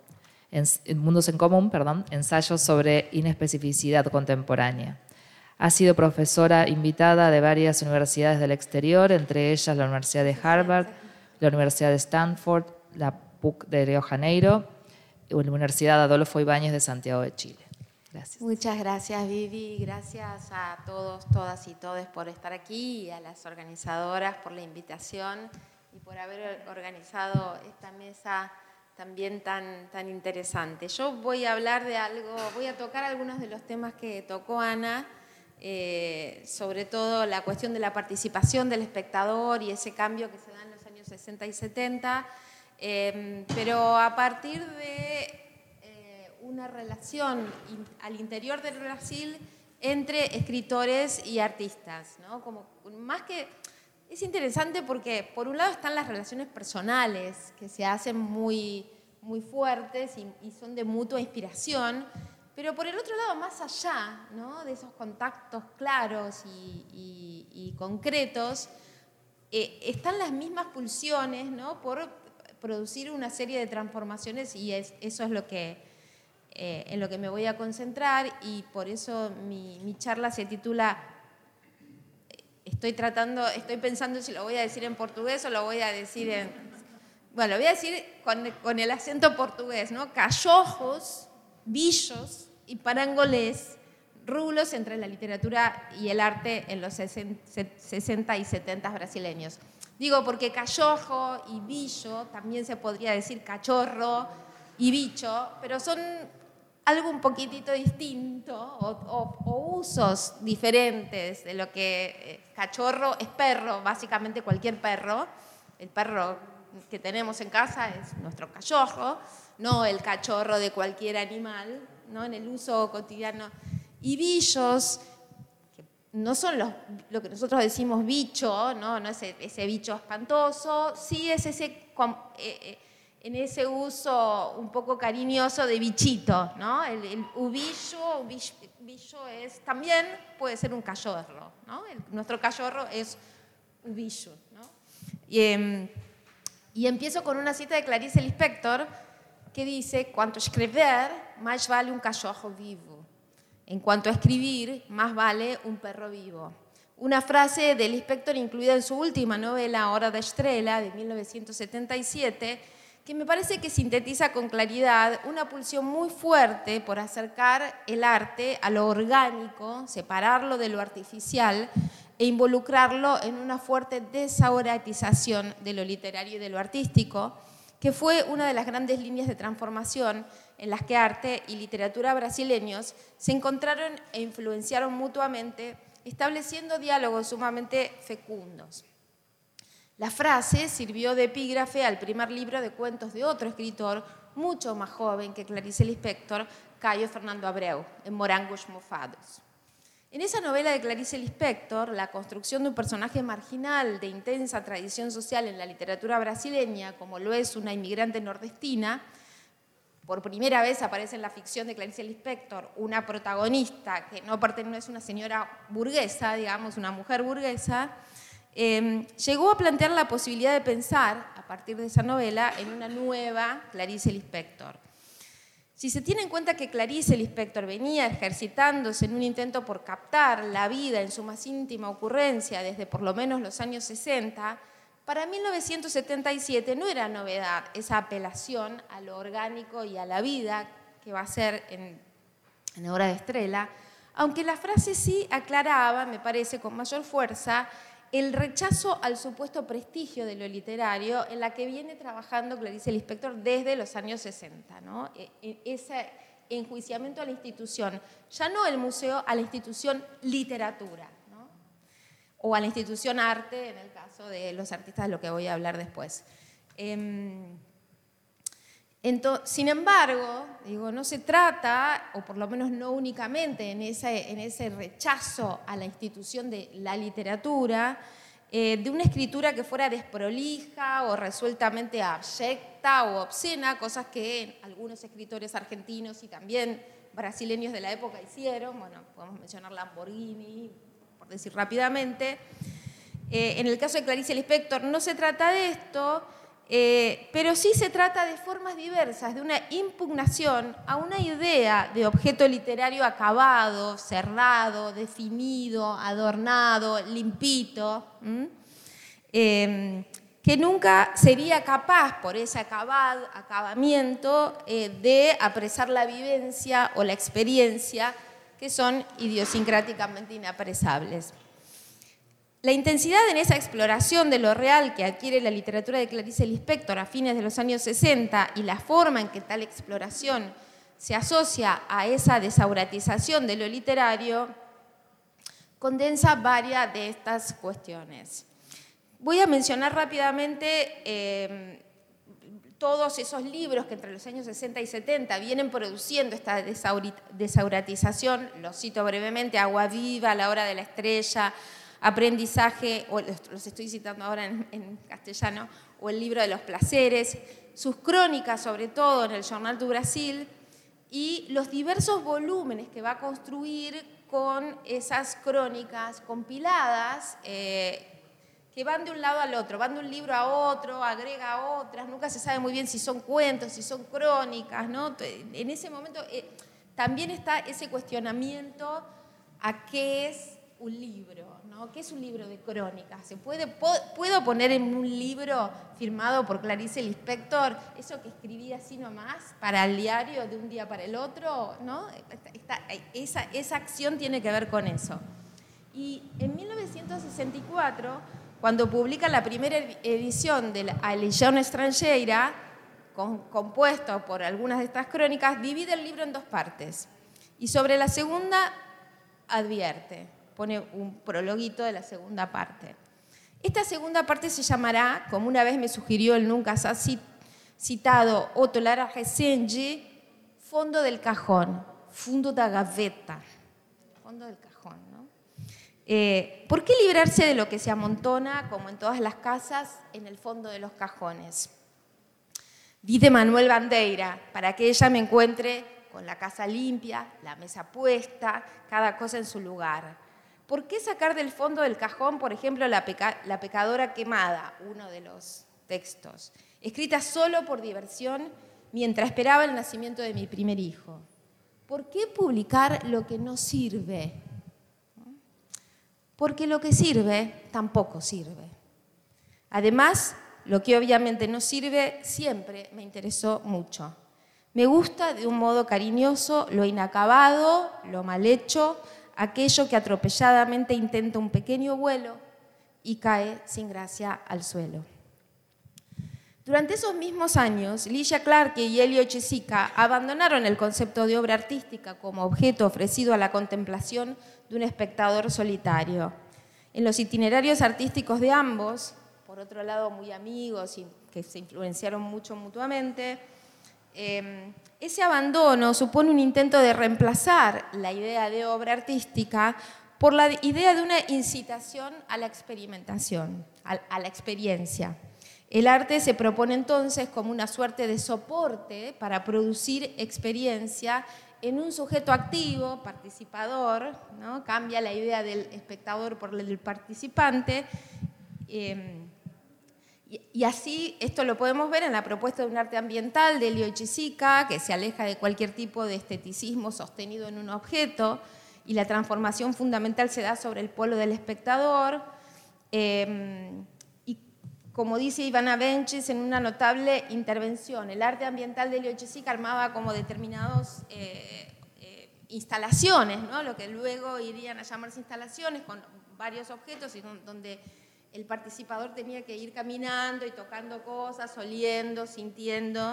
ensayos sobre inespecificidad contemporánea. Ha sido profesora invitada de varias universidades del exterior, entre ellas la Universidad de Harvard, la Universidad de Stanford, la PUC de Río de Janeiro y la Universidad Adolfo Ibáñez de Santiago de Chile. Gracias. Muchas gracias, Vivi. Gracias a todos, todas y todes por estar aquí y a las organizadoras por la invitación y por haber organizado esta mesa también tan interesante. Yo voy a hablar de algo, voy a tocar algunos de los temas que tocó Ana, sobre todo la cuestión de la participación del espectador y ese cambio que se da en los años 60 y 70, pero a partir de una relación al interior del Brasil entre escritores y artistas, ¿no? Como más que es interesante porque por un lado están las relaciones personales que se hacen muy fuertes y son de mutua inspiración, pero por el otro lado, más allá, ¿no?, de esos contactos claros y concretos, están las mismas pulsiones, ¿no?, por producir una serie de transformaciones y eso es lo que, en lo que me voy a concentrar y por eso mi charla se titula... Estoy pensando si lo voy a decir en portugués o lo voy a decir en... Bueno, lo voy a decir con el acento portugués, ¿no? Cachorros, bichos y parangolés, rulos entre la literatura y el arte en los 60 y 70 brasileños. Digo porque cachorro y bicho, también se podría decir cachorro y bicho, pero son algo un poquitito distinto o usos diferentes de lo que cachorro es perro, básicamente cualquier perro. El perro que tenemos en casa es nuestro cachorro, no el cachorro de cualquier animal, ¿no?, en el uso cotidiano. Y bichos, que no son lo que nosotros decimos bicho, no es ese bicho espantoso, sí es en ese uso un poco cariñoso de bichito, ¿no? El ubillo es, también puede ser un cachorro, ¿no? Nuestro cachorro es ubillo, ¿no? Y empiezo con una cita de Clarice Lispector que dice: cuanto a escrever, más vale un cachorro vivo. En cuanto a escribir, más vale un perro vivo. Una frase de Lispector incluida en su última novela, Hora de Estrella, de 1977, que me parece que sintetiza con claridad una pulsión muy fuerte por acercar el arte a lo orgánico, separarlo de lo artificial e involucrarlo en una fuerte desauratización de lo literario y de lo artístico, que fue una de las grandes líneas de transformación en las que arte y literatura brasileños se encontraron e influenciaron mutuamente, estableciendo diálogos sumamente fecundos. La frase sirvió de epígrafe al primer libro de cuentos de otro escritor mucho más joven que Clarice Lispector, Caio Fernando Abreu, en Morangos Mofados. En esa novela de Clarice Lispector, la construcción de un personaje marginal de intensa tradición social en la literatura brasileña, como lo es una inmigrante nordestina, por primera vez aparece en la ficción de Clarice Lispector una protagonista que no es una señora burguesa, digamos, una mujer burguesa, llegó a plantear la posibilidad de pensar, a partir de esa novela, en una nueva Clarice Lispector. Si se tiene en cuenta que Clarice Lispector venía ejercitándose en un intento por captar la vida en su más íntima ocurrencia desde por lo menos los años 60, para 1977 no era novedad esa apelación a lo orgánico y a la vida que va a ser en Hora de Estrella, aunque la frase sí aclaraba, me parece, con mayor fuerza, el rechazo al supuesto prestigio de lo literario en la que viene trabajando Clarice Lispector desde los años 60, ¿no? Ese enjuiciamiento a la institución, ya no el museo, a la institución literatura, ¿no? O a la institución arte, en el caso de los artistas, de lo que voy a hablar después. Sin embargo, digo, no se trata, o por lo menos no únicamente en ese rechazo a la institución de la literatura, de una escritura que fuera desprolija o resueltamente abyecta o obscena, cosas que algunos escritores argentinos y también brasileños de la época hicieron. Bueno, podemos mencionar Lamborghini, por decir rápidamente. En el caso de Clarice Lispector no se trata de esto, pero sí se trata de formas diversas, de una impugnación a una idea de objeto literario acabado, cerrado, definido, adornado, limpito, que nunca sería capaz, por ese acabamiento, de apresar la vivencia o la experiencia, que son idiosincráticamente inapresables. La intensidad en esa exploración de lo real que adquiere la literatura de Clarice Lispector a fines de los años 60 y la forma en que tal exploración se asocia a esa desauratización de lo literario condensa varias de estas cuestiones. Voy a mencionar rápidamente todos esos libros que entre los años 60 y 70 vienen produciendo esta desauratización. Los cito brevemente: Agua Viva, La Hora de la Estrella, Aprendizaje, o los estoy citando ahora en castellano, o El Libro de los Placeres, sus crónicas, sobre todo en el Jornal do Brasil, y los diversos volúmenes que va a construir con esas crónicas compiladas que van de un lado al otro, van de un libro a otro, agrega a otras, nunca se sabe muy bien si son cuentos, si son crónicas, ¿no? En ese momento también está ese cuestionamiento a qué es un libro, ¿no? ¿Qué es un libro de crónicas? ¿Puedo poner en un libro firmado por Clarice Lispector eso que escribí así nomás para el diario de un día para el otro? ¿No? Esa acción tiene que ver con eso. Y en 1964, cuando publica la primera edición de A Legião Estrangeira, compuesto por algunas de estas crónicas, divide el libro en dos partes. Y sobre la segunda advierte, pone un prologuito de la segunda parte. Esta segunda parte se llamará, como una vez me sugirió el nunca citado Otto Lara Resende, Fondo del Cajón, Fundo da Gaveta, Fondo del Cajón, ¿no? ¿Por qué librarse de lo que se amontona, como en todas las casas, en el fondo de los cajones? Di Manuel Bandeira, para que ella me encuentre con la casa limpia, la mesa puesta, cada cosa en su lugar. ¿Por qué sacar del fondo del cajón, por ejemplo, la pecadora quemada, uno de los textos, escrita solo por diversión mientras esperaba el nacimiento de mi primer hijo? ¿Por qué publicar lo que no sirve? Porque lo que sirve tampoco sirve. Además, lo que obviamente no sirve siempre me interesó mucho. Me gusta de un modo cariñoso lo inacabado, lo mal hecho, aquello que atropelladamente intenta un pequeño vuelo y cae sin gracia al suelo. Durante esos mismos años, Ligia Clarke y Elio Chisica abandonaron el concepto de obra artística como objeto ofrecido a la contemplación de un espectador solitario. En los itinerarios artísticos de ambos, por otro lado muy amigos y que se influenciaron mucho mutuamente, ese abandono supone un intento de reemplazar la idea de obra artística por la idea de una incitación a la experimentación, a la experiencia. El arte se propone entonces como una suerte de soporte para producir experiencia en un sujeto activo, participador, ¿no? Cambia la idea del espectador por la del participante. Y así, esto lo podemos ver en la propuesta de un arte ambiental de Elio Chisica, que se aleja de cualquier tipo de esteticismo sostenido en un objeto, y la transformación fundamental se da sobre el polo del espectador. Y como dice Ivana Benches en una notable intervención, el arte ambiental de Elio Chisica armaba como determinadas instalaciones, ¿no? Lo que luego irían a llamarse instalaciones, con varios objetos y donde el participador tenía que ir caminando y tocando cosas, oliendo, sintiendo.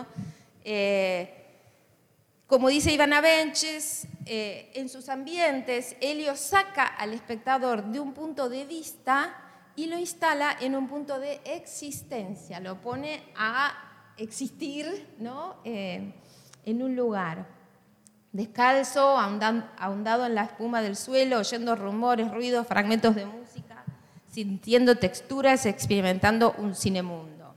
Como dice Ivana Benches, en sus ambientes, Elio saca al espectador de un punto de vista y lo instala en un punto de existencia, lo pone a existir, ¿no? En un lugar. Descalzo, ahondado en la espuma del suelo, oyendo rumores, ruidos, fragmentos de música, sintiendo texturas, experimentando un cinemundo.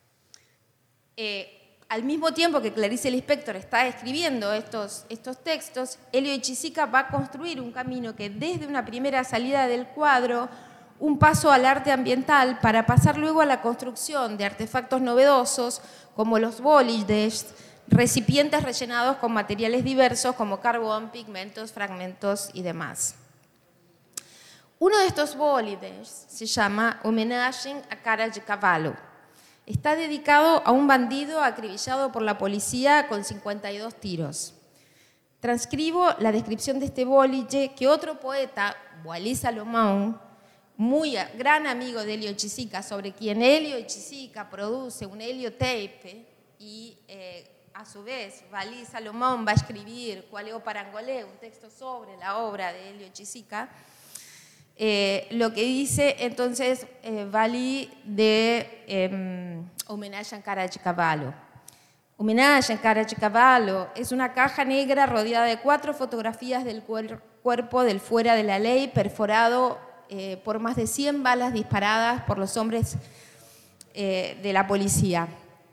Al mismo tiempo que Clarice Lispector está escribiendo estos textos, Elio Chisica va a construir un camino que desde una primera salida del cuadro, un paso al arte ambiental para pasar luego a la construcción de artefactos novedosos como los bolides, recipientes rellenados con materiales diversos como carbón, pigmentos, fragmentos y demás. Uno de estos bólides se llama Homenagem a Cara de Cavalo. Está dedicado a un bandido acribillado por la policía con 52 tiros. Transcribo la descripción de este bólice que otro poeta, Boalí Salomón, gran amigo de Elio Chisica, sobre quien Elio Chisica produce un heliotape y a su vez Boalí Salomón va a escribir Cualeo Parangolé, un texto sobre la obra de Elio Chisica. Lo que dice entonces Boalí de Homenagem a Cara de Cavalo. Homenagem a Cara de Cavalo es una caja negra rodeada de 4 fotografías del cuerpo del fuera de la ley, perforado por más de 100 balas disparadas por los hombres de la policía,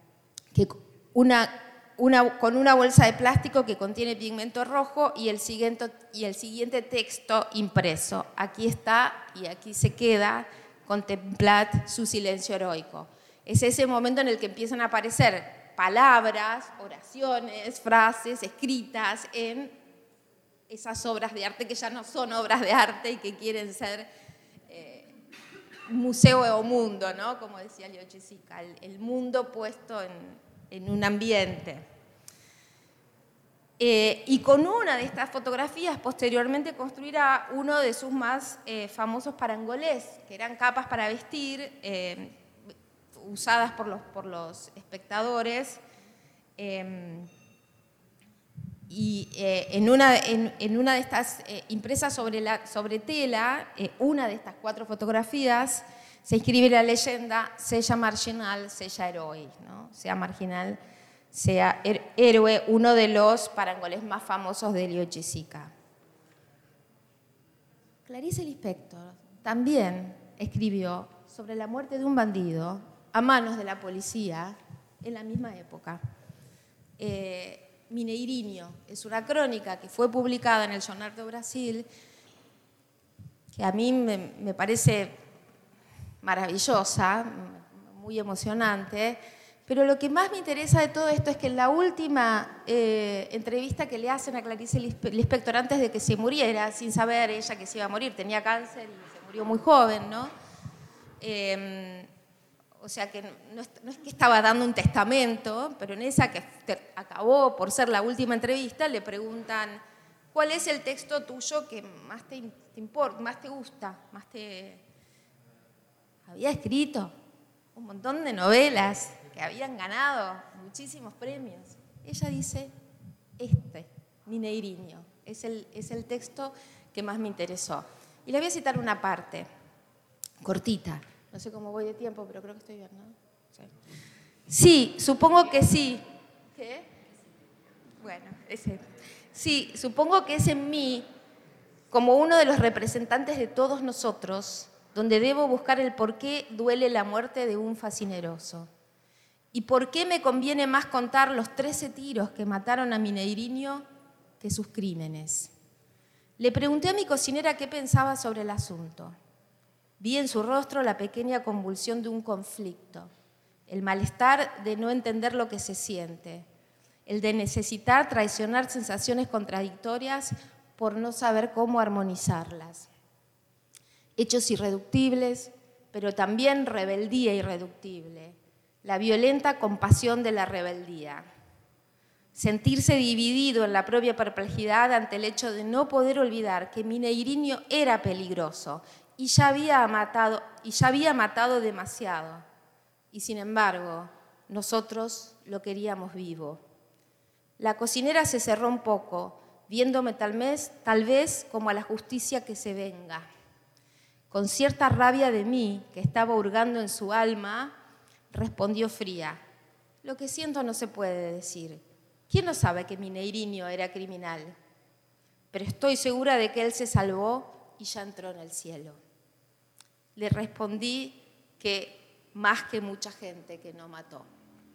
con una bolsa de plástico que contiene pigmento rojo y el siguiente texto impreso. Aquí está y aquí se queda, contemplad su silencio heroico. Es ese momento en el que empiezan a aparecer palabras, oraciones, frases escritas en esas obras de arte que ya no son obras de arte y que quieren ser museo o mundo, ¿no? Como decía Elio Chisica, el mundo puesto en un ambiente. Y con una de estas fotografías posteriormente construirá uno de sus más famosos parangolés, que eran capas para vestir, usadas por los espectadores, y en una de estas impresas sobre tela, una de estas 4 fotografías, se inscribe la leyenda: sea marginal, sea héroe, ¿no? Sea marginal, sea héroe, uno de los parangolés más famosos de Elio Chisica. Clarice Lispector también escribió sobre la muerte de un bandido a manos de la policía en la misma época. Mineirinho. Es una crónica que fue publicada en el Jornal do Brasil, que a mí me parece maravillosa, muy emocionante, pero lo que más me interesa de todo esto es que en la última entrevista que le hacen a Clarice Lispector antes de que se muriera, sin saber ella que se iba a morir, tenía cáncer y se murió muy joven, ¿no? O sea que no es que estaba dando un testamento, pero en esa que acabó por ser la última entrevista, le preguntan, ¿cuál es el texto tuyo que más te importa, más te gusta, más te... Había escrito un montón de novelas que habían ganado muchísimos premios. Ella dice, Mineirinho, es el texto que más me interesó. Y le voy a citar una parte, cortita. No sé cómo voy de tiempo, pero creo que estoy bien, ¿no? Sí, supongo que sí. ¿Qué? Bueno, ese. Sí, supongo que es en mí, como uno de los representantes de todos nosotros, donde debo buscar el por qué duele la muerte de un facineroso. Y por qué me conviene más contar los 13 tiros que mataron a Mineirinho que sus crímenes. Le pregunté a mi cocinera qué pensaba sobre el asunto. Vi en su rostro la pequeña convulsión de un conflicto, el malestar de no entender lo que se siente, el de necesitar traicionar sensaciones contradictorias por no saber cómo armonizarlas. Hechos irreductibles, pero también rebeldía irreductible, la violenta compasión de la rebeldía. Sentirse dividido en la propia perplejidad ante el hecho de no poder olvidar que Mineirinho era peligroso y ya había matado demasiado. Y sin embargo, nosotros lo queríamos vivo. La cocinera se cerró un poco, viéndome tal vez como a la justicia que se venga. Con cierta rabia de mí, que estaba hurgando en su alma, respondió fría. Lo que siento no se puede decir. ¿Quién no sabe que Mineirinho era criminal? Pero estoy segura de que él se salvó y ya entró en el cielo. Le respondí que más que mucha gente que no mató.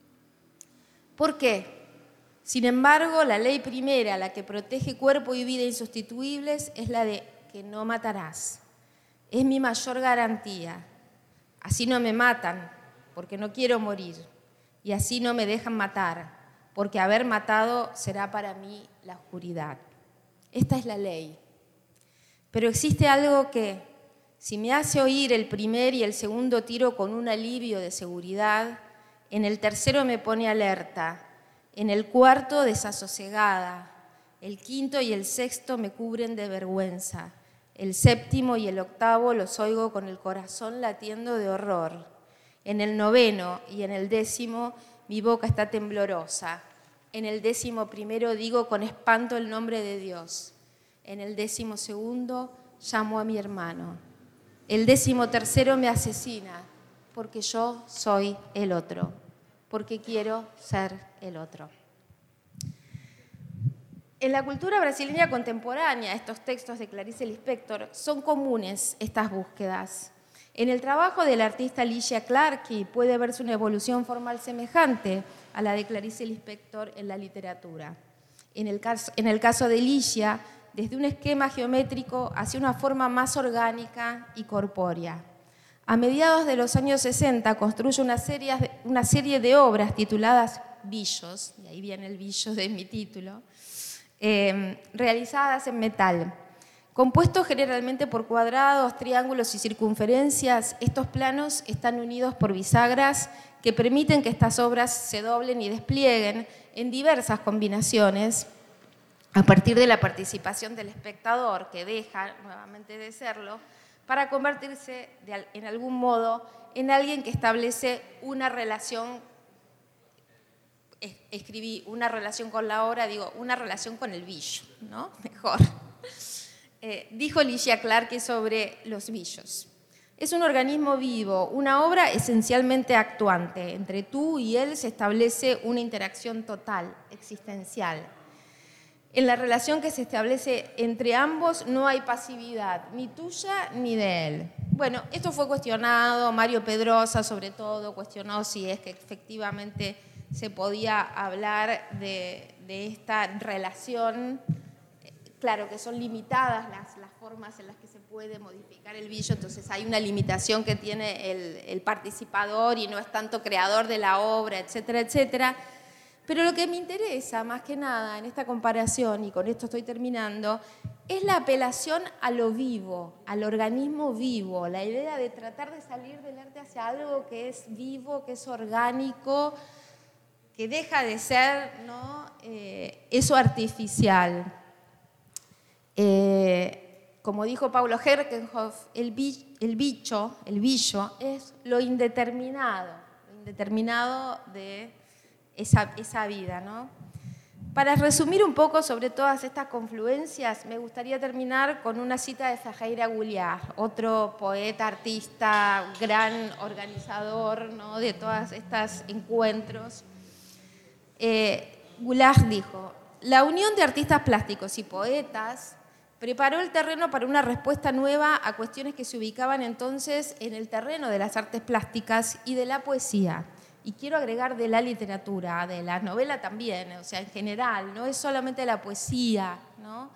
¿Por qué? Sin embargo, la ley primera, la que protege cuerpo y vida insustituibles, es la de que no matarás. Es mi mayor garantía. Así no me matan, porque no quiero morir. Y así no me dejan matar, porque haber matado será para mí la oscuridad. Esta es la ley. Pero existe algo que, si me hace oír el primer y el segundo tiro con un alivio de seguridad, en el tercero me pone alerta, en el cuarto desasosegada, el quinto y el sexto me cubren de vergüenza, el séptimo y el octavo los oigo con el corazón latiendo de horror, en el noveno y en el décimo mi boca está temblorosa, en el 11º digo con espanto el nombre de Dios, en el 12º llamo a mi hermano, el 13º me asesina porque yo soy el otro, porque quiero ser el otro. En la cultura brasileña contemporánea, estos textos de Clarice Lispector son comunes estas búsquedas. En el trabajo del artista Ligia Clarke puede verse una evolución formal semejante a la de Clarice Lispector en la literatura. En el caso de Ligia, desde un esquema geométrico hacia una forma más orgánica y corpórea. A mediados de los años 60 construye una serie de obras tituladas Billos, y ahí viene el billo de mi título, realizadas en metal. Compuestos generalmente por cuadrados, triángulos y circunferencias, estos planos están unidos por bisagras que permiten que estas obras se doblen y desplieguen en diversas combinaciones a partir de la participación del espectador, que deja nuevamente de serlo, para convertirse en algún modo en alguien que establece una relación. Escribí una relación con la obra, digo, una relación con el billo, ¿no? Mejor. Dijo Ligia Clarke sobre los billos. Es un organismo vivo, una obra esencialmente actuante. Entre tú y él se establece una interacción total, existencial. En la relación que se establece entre ambos no hay pasividad, ni tuya ni de él. Bueno, esto fue cuestionado, Mario Pedrosa sobre todo cuestionó si es que efectivamente se podía hablar de esta relación. Claro que son limitadas las formas en las que se puede modificar el billo, entonces hay una limitación que tiene el participador y no es tanto creador de la obra, etcétera, etcétera. Pero lo que me interesa, más que nada, en esta comparación, y con esto estoy terminando, es la apelación a lo vivo, al organismo vivo, la idea de tratar de salir del arte hacia algo que es vivo, que es orgánico, que deja de ser, ¿no?, eso artificial. Como dijo Paulo Herkenhoff, el billo es lo indeterminado de esa vida, ¿no? Para resumir un poco sobre todas estas confluencias, me gustaría terminar con una cita de Ferreira Goulart, otro poeta, artista, gran organizador, ¿no?, de todos estos encuentros. Goulart dijo: la unión de artistas plásticos y poetas preparó el terreno para una respuesta nueva a cuestiones que se ubicaban entonces en el terreno de las artes plásticas y de la poesía. Y quiero agregar de la literatura, de la novela también, o sea, en general, no es solamente la poesía, ¿no?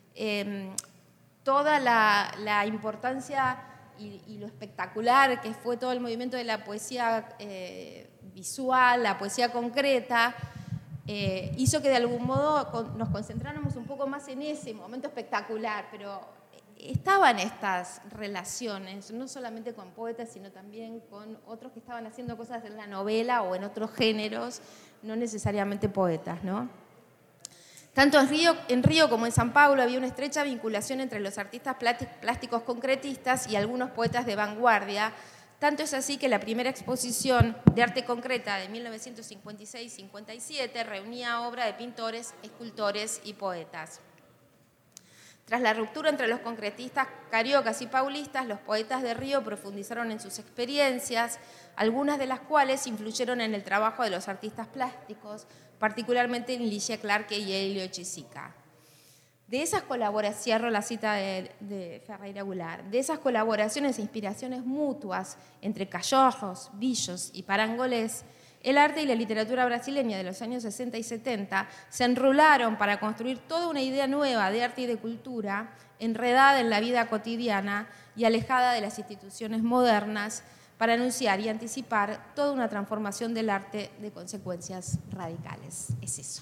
Toda la importancia y lo espectacular que fue todo el movimiento de la poesía visual, la poesía concreta, hizo que de algún modo nos concentráramos un poco más en ese momento espectacular, pero estaban estas relaciones, no solamente con poetas, sino también con otros que estaban haciendo cosas en la novela o en otros géneros, no necesariamente poetas, ¿no? Tanto en Río como en San Paulo había una estrecha vinculación entre los artistas plásticos concretistas y algunos poetas de vanguardia. Tanto es así que la primera exposición de arte concreta de 1956-57 reunía obra de pintores, escultores y poetas. Tras la ruptura entre los concretistas cariocas y paulistas, los poetas de Río profundizaron en sus experiencias, algunas de las cuales influyeron en el trabajo de los artistas plásticos, particularmente en Ligia Clarke y Elio Chisica. De esas colaboraciones, cierro la cita de Ferreira Goulart, de esas colaboraciones e inspiraciones mutuas entre cachorros, billos y parangolés, el arte y la literatura brasileña de los años 60 y 70 se enrolaron para construir toda una idea nueva de arte y de cultura, enredada en la vida cotidiana y alejada de las instituciones modernas, para anunciar y anticipar toda una transformación del arte de consecuencias radicales. Es eso.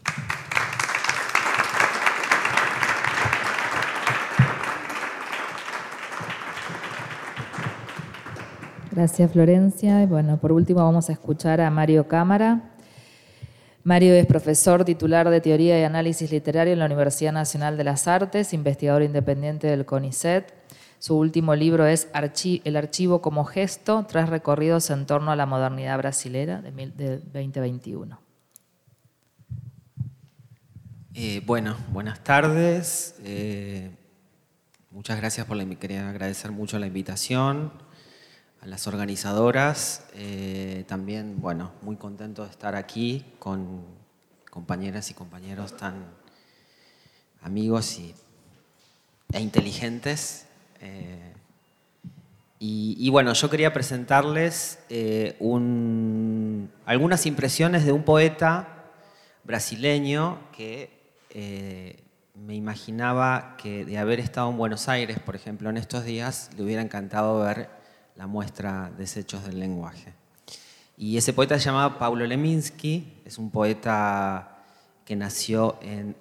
Gracias, Florencia. Y bueno, por último vamos a escuchar a Mario Cámara. Mario es profesor titular de Teoría y Análisis Literario en la Universidad Nacional de las Artes, investigador independiente del CONICET. Su último libro es El archivo como gesto, 3 recorridos en torno a la modernidad brasilera de 2021. Bueno, buenas tardes. Muchas gracias quería agradecer mucho la invitación, a las organizadoras. También, bueno, muy contento de estar aquí con compañeras y compañeros tan amigos e inteligentes. Y bueno, yo quería presentarles algunas impresiones de un poeta brasileño que me imaginaba que de haber estado en Buenos Aires, por ejemplo, en estos días, le hubiera encantado ver la muestra Desechos del lenguaje. Y ese poeta se llamaba Paulo Leminski, es un poeta que nació en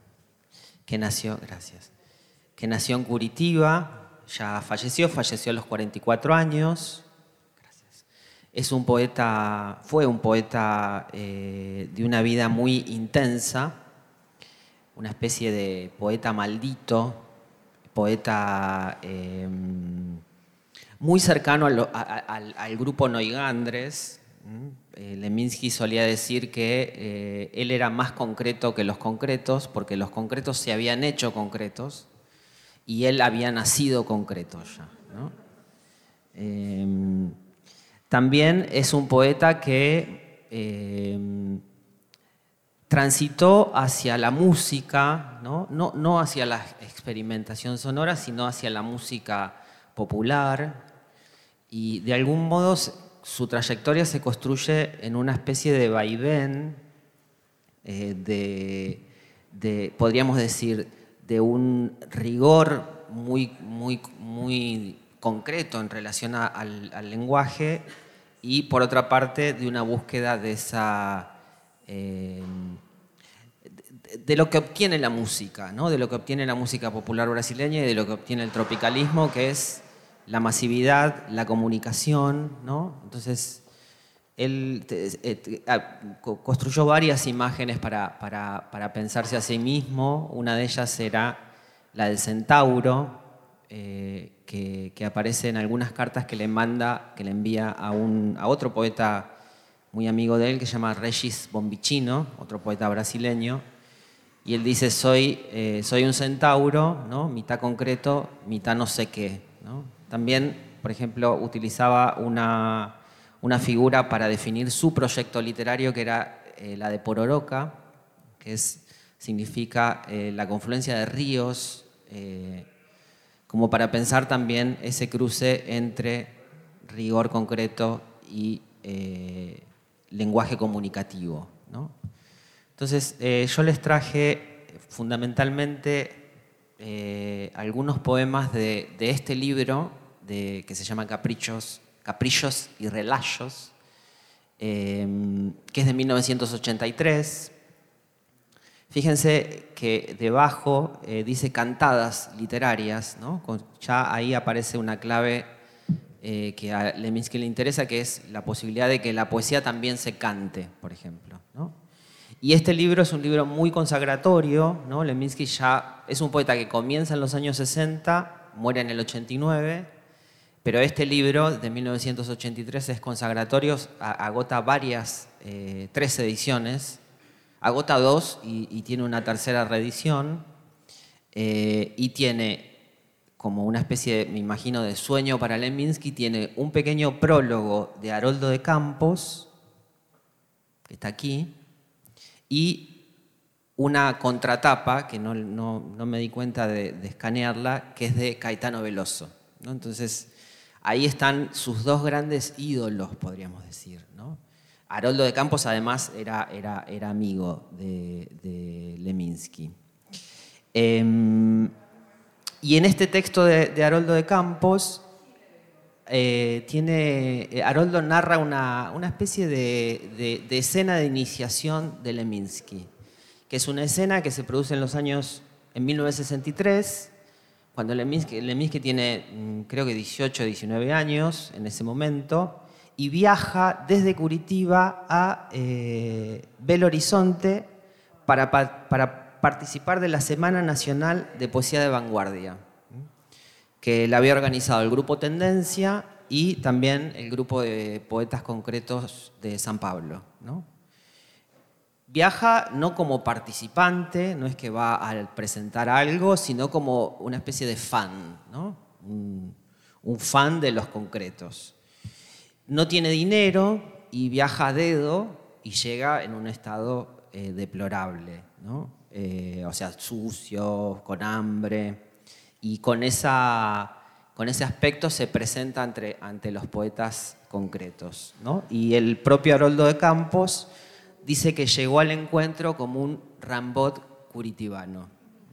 Curitiba, ya falleció a los 44 años. Gracias. Fue un poeta de una vida muy intensa, una especie de poeta maldito, poeta muy cercano al grupo Noigandres. Leminski solía decir que él era más concreto que los concretos, porque los concretos se habían hecho concretos y él había nacido concreto ya, ¿no? También es un poeta que transitó hacia la música, no hacia la experimentación sonora, sino hacia la música popular, y de algún modo su trayectoria se construye en una especie de vaivén, podríamos decir, de un rigor muy concreto en relación al lenguaje, y por otra parte de una búsqueda de lo que obtiene la música, ¿no? De lo que obtiene la música popular brasileña y de lo que obtiene el tropicalismo, que es la masividad, la comunicación, ¿no? Entonces, él construyó varias imágenes para pensarse a sí mismo. Una de ellas era la del centauro, que aparece en algunas cartas que le envía a otro poeta muy amigo de él, que se llama Regis Bombicino, otro poeta brasileño. Y él dice, soy un centauro, ¿no? Mitad concreto, mitad no sé qué, ¿no? También, por ejemplo, utilizaba una figura para definir su proyecto literario, que era la de Pororoca, que significa la confluencia de ríos, como para pensar también ese cruce entre rigor concreto y lenguaje comunicativo, ¿no? Entonces, yo les traje fundamentalmente algunos poemas de este libro que se llama Caprichos y Relajos, que es de 1983. Fíjense que debajo dice cantadas literarias, ¿no? Ya ahí aparece una clave que a Leminski le interesa, que es la posibilidad de que la poesía también se cante, por ejemplo, ¿no? Y este libro es un libro muy consagratorio, ¿no? Leminski ya es un poeta que comienza en los años 60, muere en el 89, pero este libro de 1983 es consagratorio, agota 3 ediciones, agota 2 y tiene una tercera reedición, y tiene como una especie, me imagino, de sueño para Leminski, tiene un pequeño prólogo de Haroldo de Campos, que está aquí, y una contratapa, que no me di cuenta de escanearla, que es de Caetano Veloso, ¿no? Entonces, ahí están sus dos grandes ídolos, podríamos decir, ¿no? Haroldo de Campos, además, era amigo de Leminski. Y en este texto de Haroldo de Campos, Haroldo narra una especie de escena de iniciación de Leminski, que es una escena que se produce en 1963, cuando Leminski tiene, creo que 18 o 19 años en ese momento, y viaja desde Curitiba a Belo Horizonte para participar de la Semana Nacional de Poesía de Vanguardia, que la había organizado el Grupo Tendencia y también el Grupo de Poetas Concretos de San Pablo, ¿no? Viaja no como participante, no es que va a presentar algo, sino como una especie de fan, ¿no? Un fan de los concretos. No tiene dinero y viaja a dedo y llega en un estado deplorable, ¿no? O sea, sucio, con hambre. Y con ese aspecto se presenta ante los poetas concretos, ¿no? Y el propio Haroldo de Campos dice que llegó al encuentro como un Rimbaud curitibano.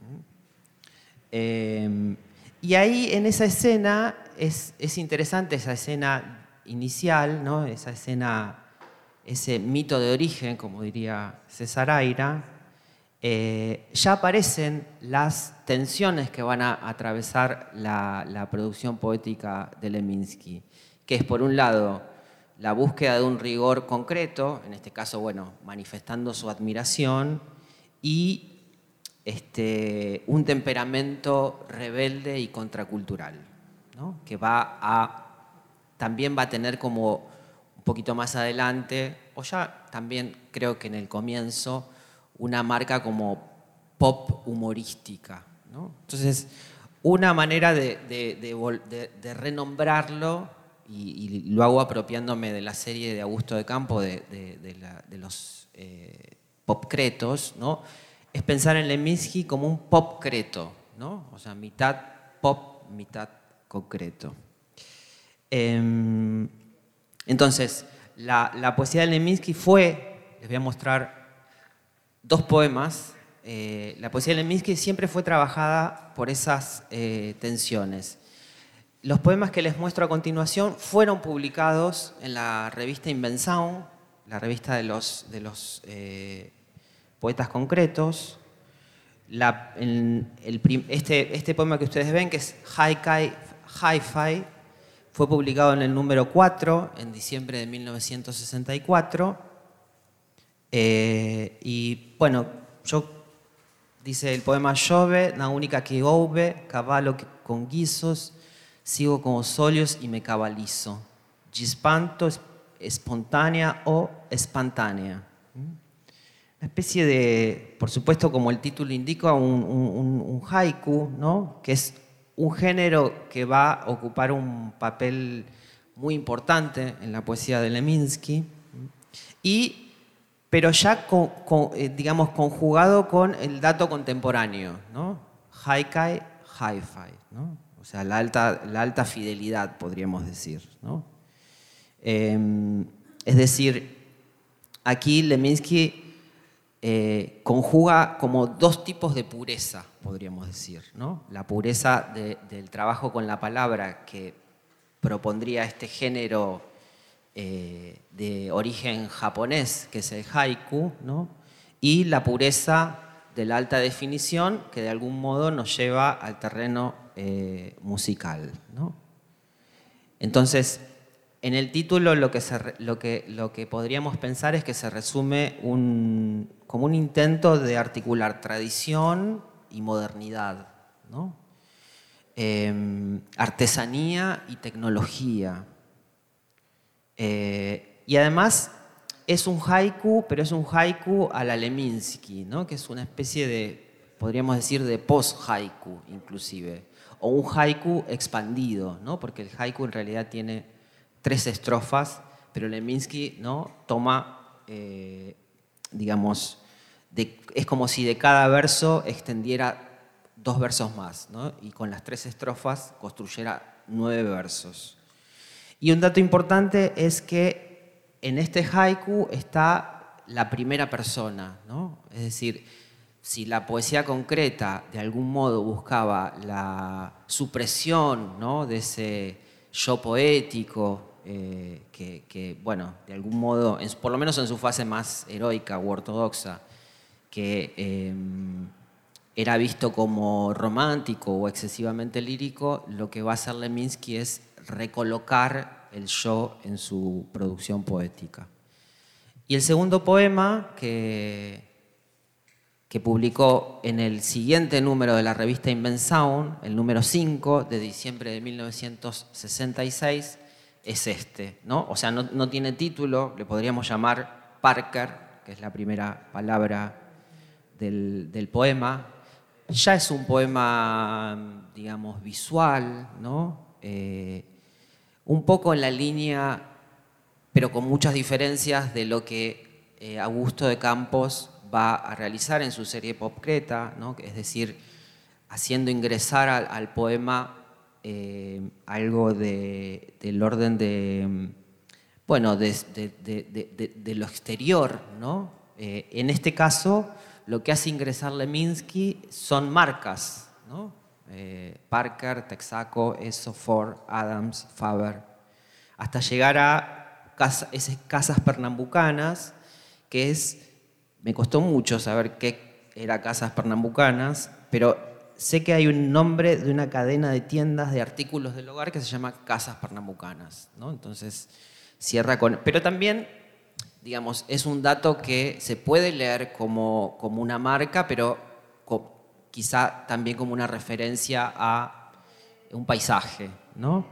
Y ahí en esa escena es interesante, esa escena inicial, ¿no? Esa escena, ese mito de origen, como diría César Aira. Ya aparecen las tensiones que van a atravesar la producción poética de Leminski, que es, por un lado, la búsqueda de un rigor concreto, en este caso, bueno, manifestando su admiración, y un temperamento rebelde y contracultural, ¿no? Que también va a tener como un poquito más adelante, o ya también creo que en el comienzo, una marca como pop humorística, ¿no? Entonces, una manera de renombrarlo, y lo hago apropiándome de la serie de Augusto de Campo, de los popcretos, ¿no? Es pensar en Leminski como un popcreto, ¿no? O sea, mitad pop, mitad concreto. Entonces, la poesía de Leminski fue, les voy a mostrar 2 poemas. La poesía de Leminski siempre fue trabajada por esas tensiones. Los poemas que les muestro a continuación fueron publicados en la revista Invenção, la revista de los poetas concretos. Este poema que ustedes ven, que es Hi-Fi, fue publicado en el número 4, en diciembre de 1964. Y bueno, dice el poema: Chove, na única que houve, cavalo con guisos, sigo con os olhos y me cabalizo. De espanto, espontánea o espantánea. Una especie de, por supuesto, como el título indica, un haiku, ¿no? Que es un género que va a ocupar un papel muy importante en la poesía de Leminski, pero ya digamos, conjugado con el dato contemporáneo, ¿no? Haikai, hi-fi, ¿no? O sea, la alta fidelidad, podríamos decir, ¿no? Es decir, aquí Leminski conjuga como 2 tipos de pureza, podríamos decir, ¿no? La pureza del trabajo con la palabra, que propondría este género de origen japonés, que es el haiku, ¿no? Y la pureza de la alta definición, que de algún modo nos lleva al terreno musical, ¿no? Entonces, en el título lo que podríamos pensar es que se resume como un intento de articular tradición y modernidad, ¿no? Artesanía y tecnología. Y además es un haiku, pero es un haiku a la Leminski, ¿no? Que es una especie de, podríamos decir, de post-haiku inclusive, o un haiku expandido, ¿no? Porque el haiku en realidad tiene 3 estrofas, pero Leminski, ¿no? Toma, digamos, es como si de cada verso extendiera 2 versos más, ¿no? Y con las 3 estrofas construyera 9 versos. Y un dato importante es que en este haiku está la primera persona, ¿no? Es decir, si la poesía concreta de algún modo buscaba la supresión, ¿no? De ese yo poético, que, bueno, de algún modo, por lo menos en su fase más heroica u ortodoxa, que era visto como romántico o excesivamente lírico, lo que va a hacer Leminski es recolocar el yo en su producción poética. Y el segundo poema que publicó en el siguiente número de la revista Invenção, el número 5 de diciembre de 1966, es este, ¿no? O sea, no tiene título, le podríamos llamar Parker, que es la primera palabra del poema. Ya es un poema, digamos, visual, ¿no? Un poco en la línea, pero con muchas diferencias, de lo que Augusto de Campos va a realizar en su serie Pop Creta, ¿no? Es decir, haciendo ingresar al poema algo del orden de, bueno, de lo exterior, ¿no? En este caso, lo que hace ingresar Leminski son marcas, ¿no? Parker, Texaco, Esso, Ford, Adams, Faber, hasta llegar a esas casas pernambucanas, que me costó mucho saber qué era Casas Pernambucanas, pero sé que hay un nombre de una cadena de tiendas de artículos del hogar que se llama Casas Pernambucanas, ¿no? Entonces cierra con... Pero también, digamos, es un dato que se puede leer como una marca, pero quizá también como una referencia a un paisaje, ¿no?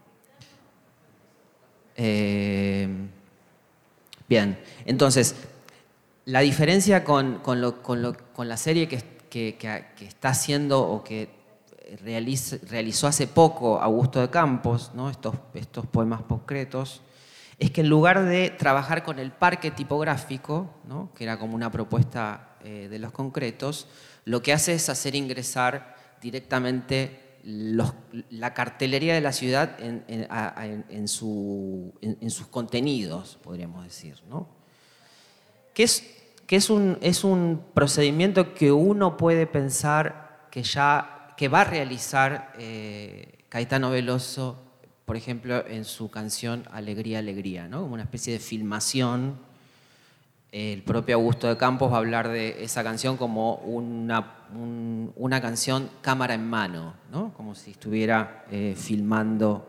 Bien, entonces, la diferencia con la serie que está haciendo o que realizó hace poco Augusto de Campos, ¿no? estos poemas concretos, es que en lugar de trabajar con el parque tipográfico, ¿no? Que era como una propuesta de los concretos, lo que hace es hacer ingresar directamente la cartelería de la ciudad en sus contenidos, podríamos decir, ¿no? Que es un procedimiento que uno puede pensar que va a realizar Caetano Veloso, por ejemplo, en su canción Alegría, Alegría, ¿no? Como una especie de filmación. El propio Augusto de Campos va a hablar de esa canción como una canción cámara en mano, ¿no? Como si estuviera filmando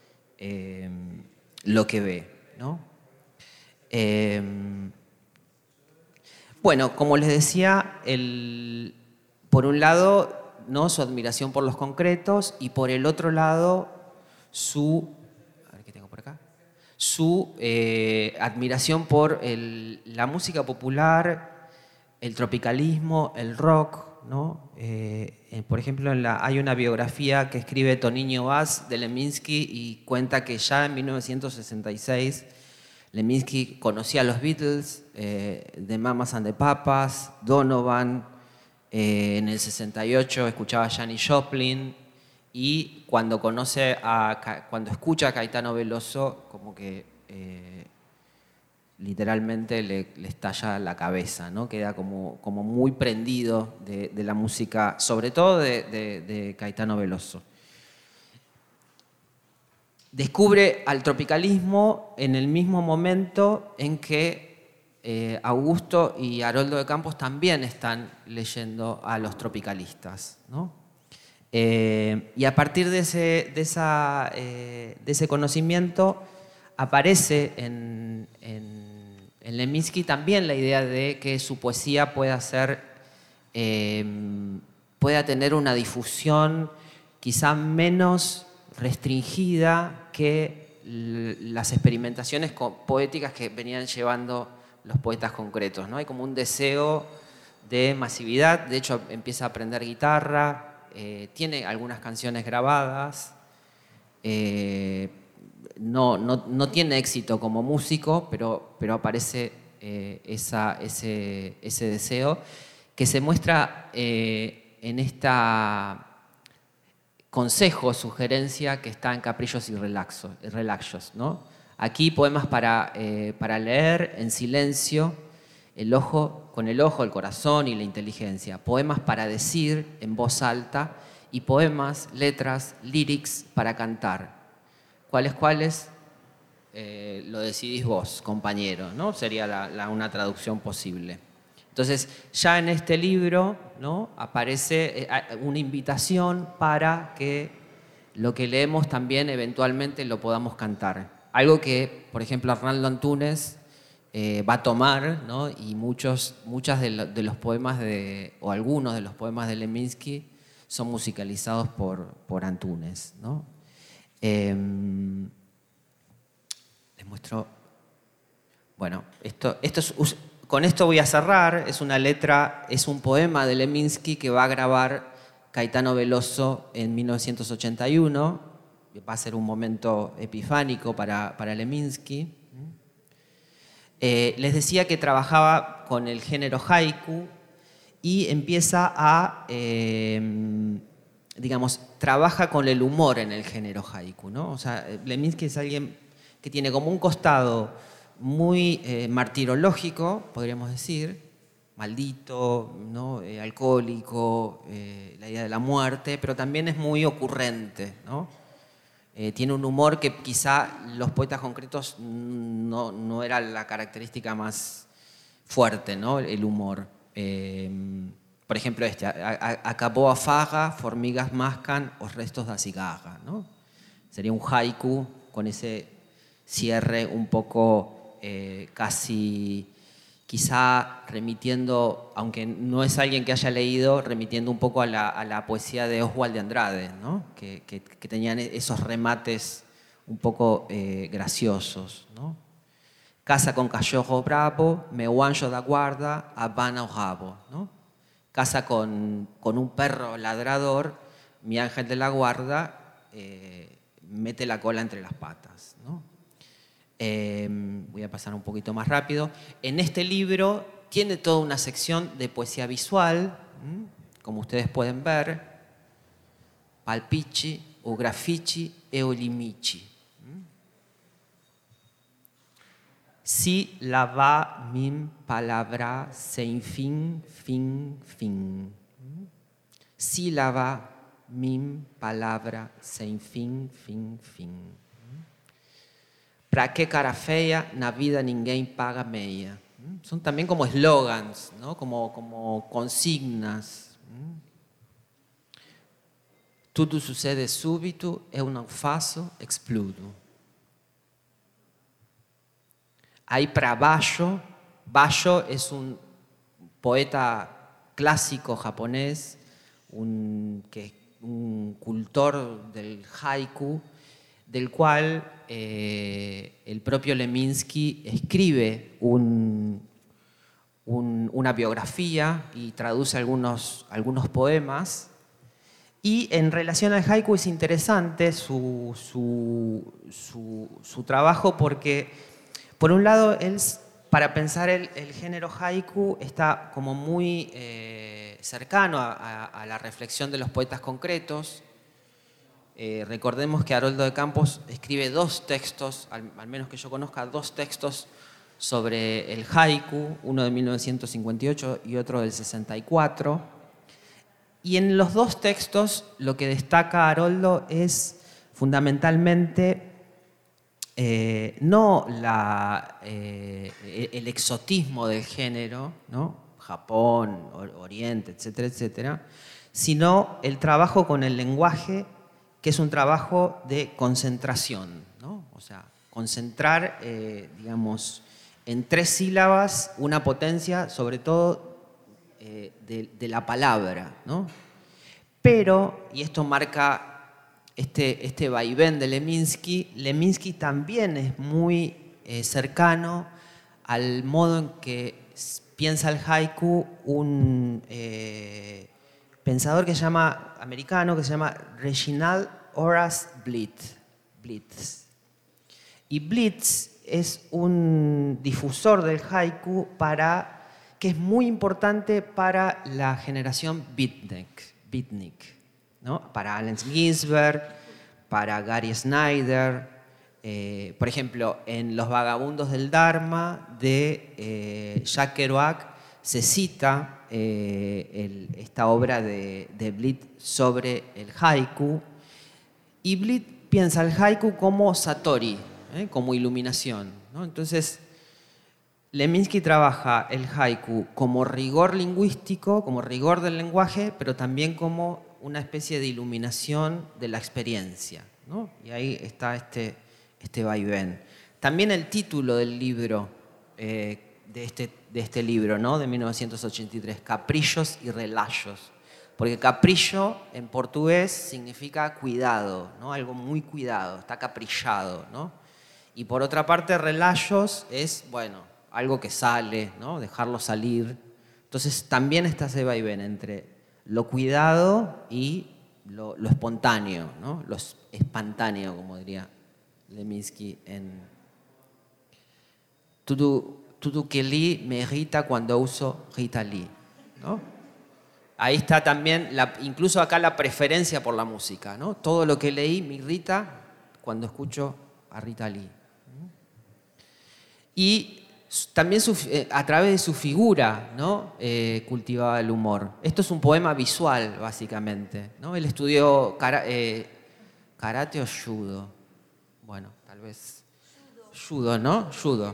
lo que ve, ¿no? Bueno, como les decía, por un lado, ¿no?, su admiración por los concretos, y por el otro lado, su admiración por la música popular, el tropicalismo, el rock, ¿no? Por ejemplo, hay una biografía que escribe Toninho Vaz de Leminski y cuenta que ya en 1966 Leminski conocía a los Beatles, The Mamas and the Papas, Donovan, en el 68 escuchaba a Janis Joplin, y cuando escucha a Caetano Veloso, como que literalmente le estalla la cabeza, ¿no? Queda como muy prendido de la música, sobre todo de Caetano Veloso. Descubre al tropicalismo en el mismo momento en que Augusto y Haroldo de Campos también están leyendo a los tropicalistas, ¿no? Y a partir de ese conocimiento aparece en Leminski también la idea de que su poesía pueda tener una difusión quizá menos restringida que las experimentaciones poéticas que venían llevando los poetas concretos, ¿no? Hay como un deseo de masividad. De hecho, empieza a aprender guitarra. Tiene algunas canciones grabadas, no tiene éxito como músico, pero aparece ese deseo que se muestra en esta consejo, sugerencia que está en Caprillos y Relaxos, ¿no? Aquí poemas para leer en silencio, con el ojo, el corazón y la inteligencia. Poemas para decir en voz alta y poemas, letras, lyrics para cantar. ¿Cuáles? Lo decidís vos, compañero, ¿no? Sería una traducción posible. Entonces, ya en este libro, ¿no?, aparece una invitación para que lo que leemos también eventualmente lo podamos cantar. Algo que, por ejemplo, Arnaldo Antunes va a tomar, ¿no? Y muchas de los poemas o algunos de los poemas de Leminski son musicalizados por Antunes, ¿no? Les muestro. Bueno, con esto voy a cerrar. Es un poema de Leminski que va a grabar Caetano Veloso en 1981. Va a ser un momento epifánico para Leminski. Les decía que trabajaba con el género haiku y empieza trabaja con el humor en el género haiku, ¿no? O sea, Leminski es alguien que tiene como un costado muy martirológico, podríamos decir, maldito, ¿no? Alcohólico, la idea de la muerte, pero también es muy ocurrente, ¿no? Tiene un humor que quizá los poetas concretos no era la característica más fuerte, ¿no? El humor. Por ejemplo, acabó a faga, formigas mascan, os restos da cigarra, ¿no? Sería un haiku con ese cierre un poco casi, quizá remitiendo, aunque no es alguien que haya leído, remitiendo un poco a la poesía de Oswald de Andrade, ¿no? Que tenían esos remates un poco graciosos, ¿no? Casa con cachorro bravo, meu anjo da guarda, abana o rabo, ¿no? Casa con un perro ladrador, mi ángel de la guarda mete la cola entre las patas, ¿no? Voy a pasar un poquito más rápido. En este libro tiene toda una sección de poesía visual, como ustedes pueden ver. palpici, o grafici e o limici. Sílaba, mim, palabra, sem fin, fin, fin. Sílaba, mim, palabra, sem fin, fin, fin. Pra que cara feia, na vida ninguém paga meia. Son también como eslogans, ¿no? como consignas. Tudo sucede súbito, eu não faço, explodo. Ahí para Basho. Basho es un poeta clásico japonés, un cultor del haiku, del cual el propio Leminski escribe una biografía y traduce algunos poemas. Y en relación al haiku es interesante su trabajo porque, por un lado, él, para pensar el género haiku, está como muy cercano a la reflexión de los poetas concretos. Recordemos que Haroldo de Campos escribe 2 textos, al menos que yo conozca, 2 textos sobre el haiku, uno de 1958 y otro del 64. Y en los 2 textos lo que destaca Haroldo es fundamentalmente no el exotismo del género, ¿no? Japón, Oriente, etcétera, etcétera, sino el trabajo con el lenguaje, que es un trabajo de concentración, ¿no? O sea, concentrar, digamos, en 3 sílabas una potencia, sobre todo de la palabra, ¿no? Pero, y esto marca este vaivén de Leminski también es muy cercano al modo en que piensa el haiku un pensador americano que se llama Reginald Horace Blitz. Y Blitz es un difusor del haiku que es muy importante para la generación beatnik, ¿no? Para Allen Ginsberg, para Gary Snyder. Por ejemplo, en Los vagabundos del Dharma de Jack Kerouac se cita esta obra de Blitz sobre el haiku. Y Blitz piensa el haiku como satori, como iluminación, ¿no? Entonces, Leminski trabaja el haiku como rigor lingüístico, como rigor del lenguaje, pero también como una especie de iluminación de la experiencia, ¿no? Y ahí está este vaivén. También el título del libro, de este libro, ¿no? De 1983, Caprillos y Relajos. Porque caprillo en portugués significa cuidado, ¿no? Algo muy cuidado, está caprillado, ¿no? Y por otra parte, relajos es, bueno, algo que sale, ¿no? Dejarlo salir. Entonces también está ese vaivén entre lo cuidado y lo espontáneo, ¿no? Lo espantáneo, como diría Leminski en Tudo que li me irrita cuando uso Ritalin, ¿no? Ahí está también, incluso acá, la preferencia por la música, ¿no? Todo lo que leí me irrita cuando escucho a Rita Lee. Y también a través de su figura, ¿no? Cultivaba el humor. Esto es un poema visual, básicamente, ¿no? Él estudió karate o judo. Bueno, tal vez judo, ¿no? Judo.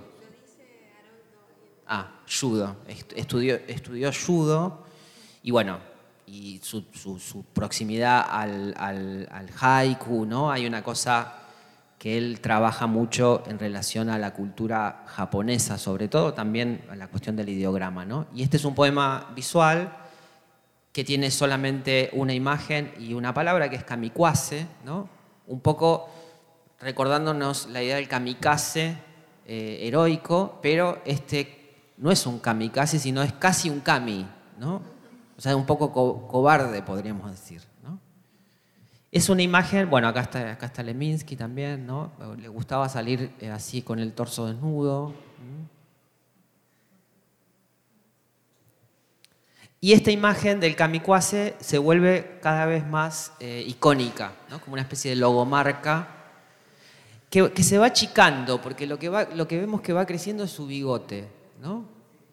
Judo. Estudió judo. Y bueno, y su proximidad al haiku, ¿no? Hay una cosa que él trabaja mucho en relación a la cultura japonesa, sobre todo también a la cuestión del ideograma, ¿no? Y este es un poema visual que tiene solamente una imagen y una palabra, que es kamikaze, ¿no? Un poco recordándonos la idea del kamikaze heroico, pero este no es un kamikaze, sino es casi un kami, ¿no? O sea, un poco cobarde, podríamos decir, ¿no? Es una imagen, bueno, acá está Leminski también, ¿no? Le gustaba salir así con el torso desnudo. Y esta imagen del kamikaze se vuelve cada vez más icónica, ¿no? Como una especie de logomarca que se va achicando, porque lo que vemos que va creciendo es su bigote, ¿no?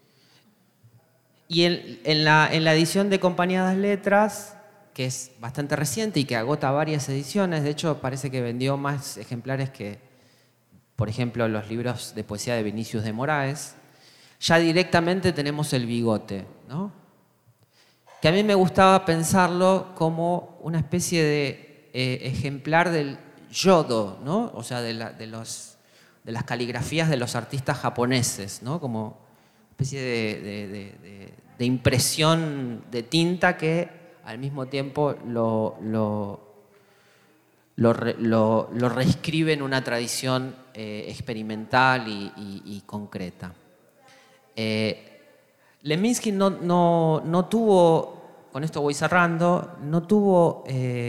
Y en la edición de Compañía das Letras, que es bastante reciente y que agota varias ediciones, de hecho parece que vendió más ejemplares que, por ejemplo, los libros de poesía de Vinicius de Moraes, ya directamente tenemos el bigote, ¿no? Que a mí me gustaba pensarlo como una especie de ejemplar del yodo, ¿no? O sea, de las caligrafías de los artistas japoneses, ¿no? Como una especie de impresión de tinta que al mismo tiempo lo reescribe en una tradición experimental y concreta. Leminski no tuvo, con esto voy cerrando, no tuvo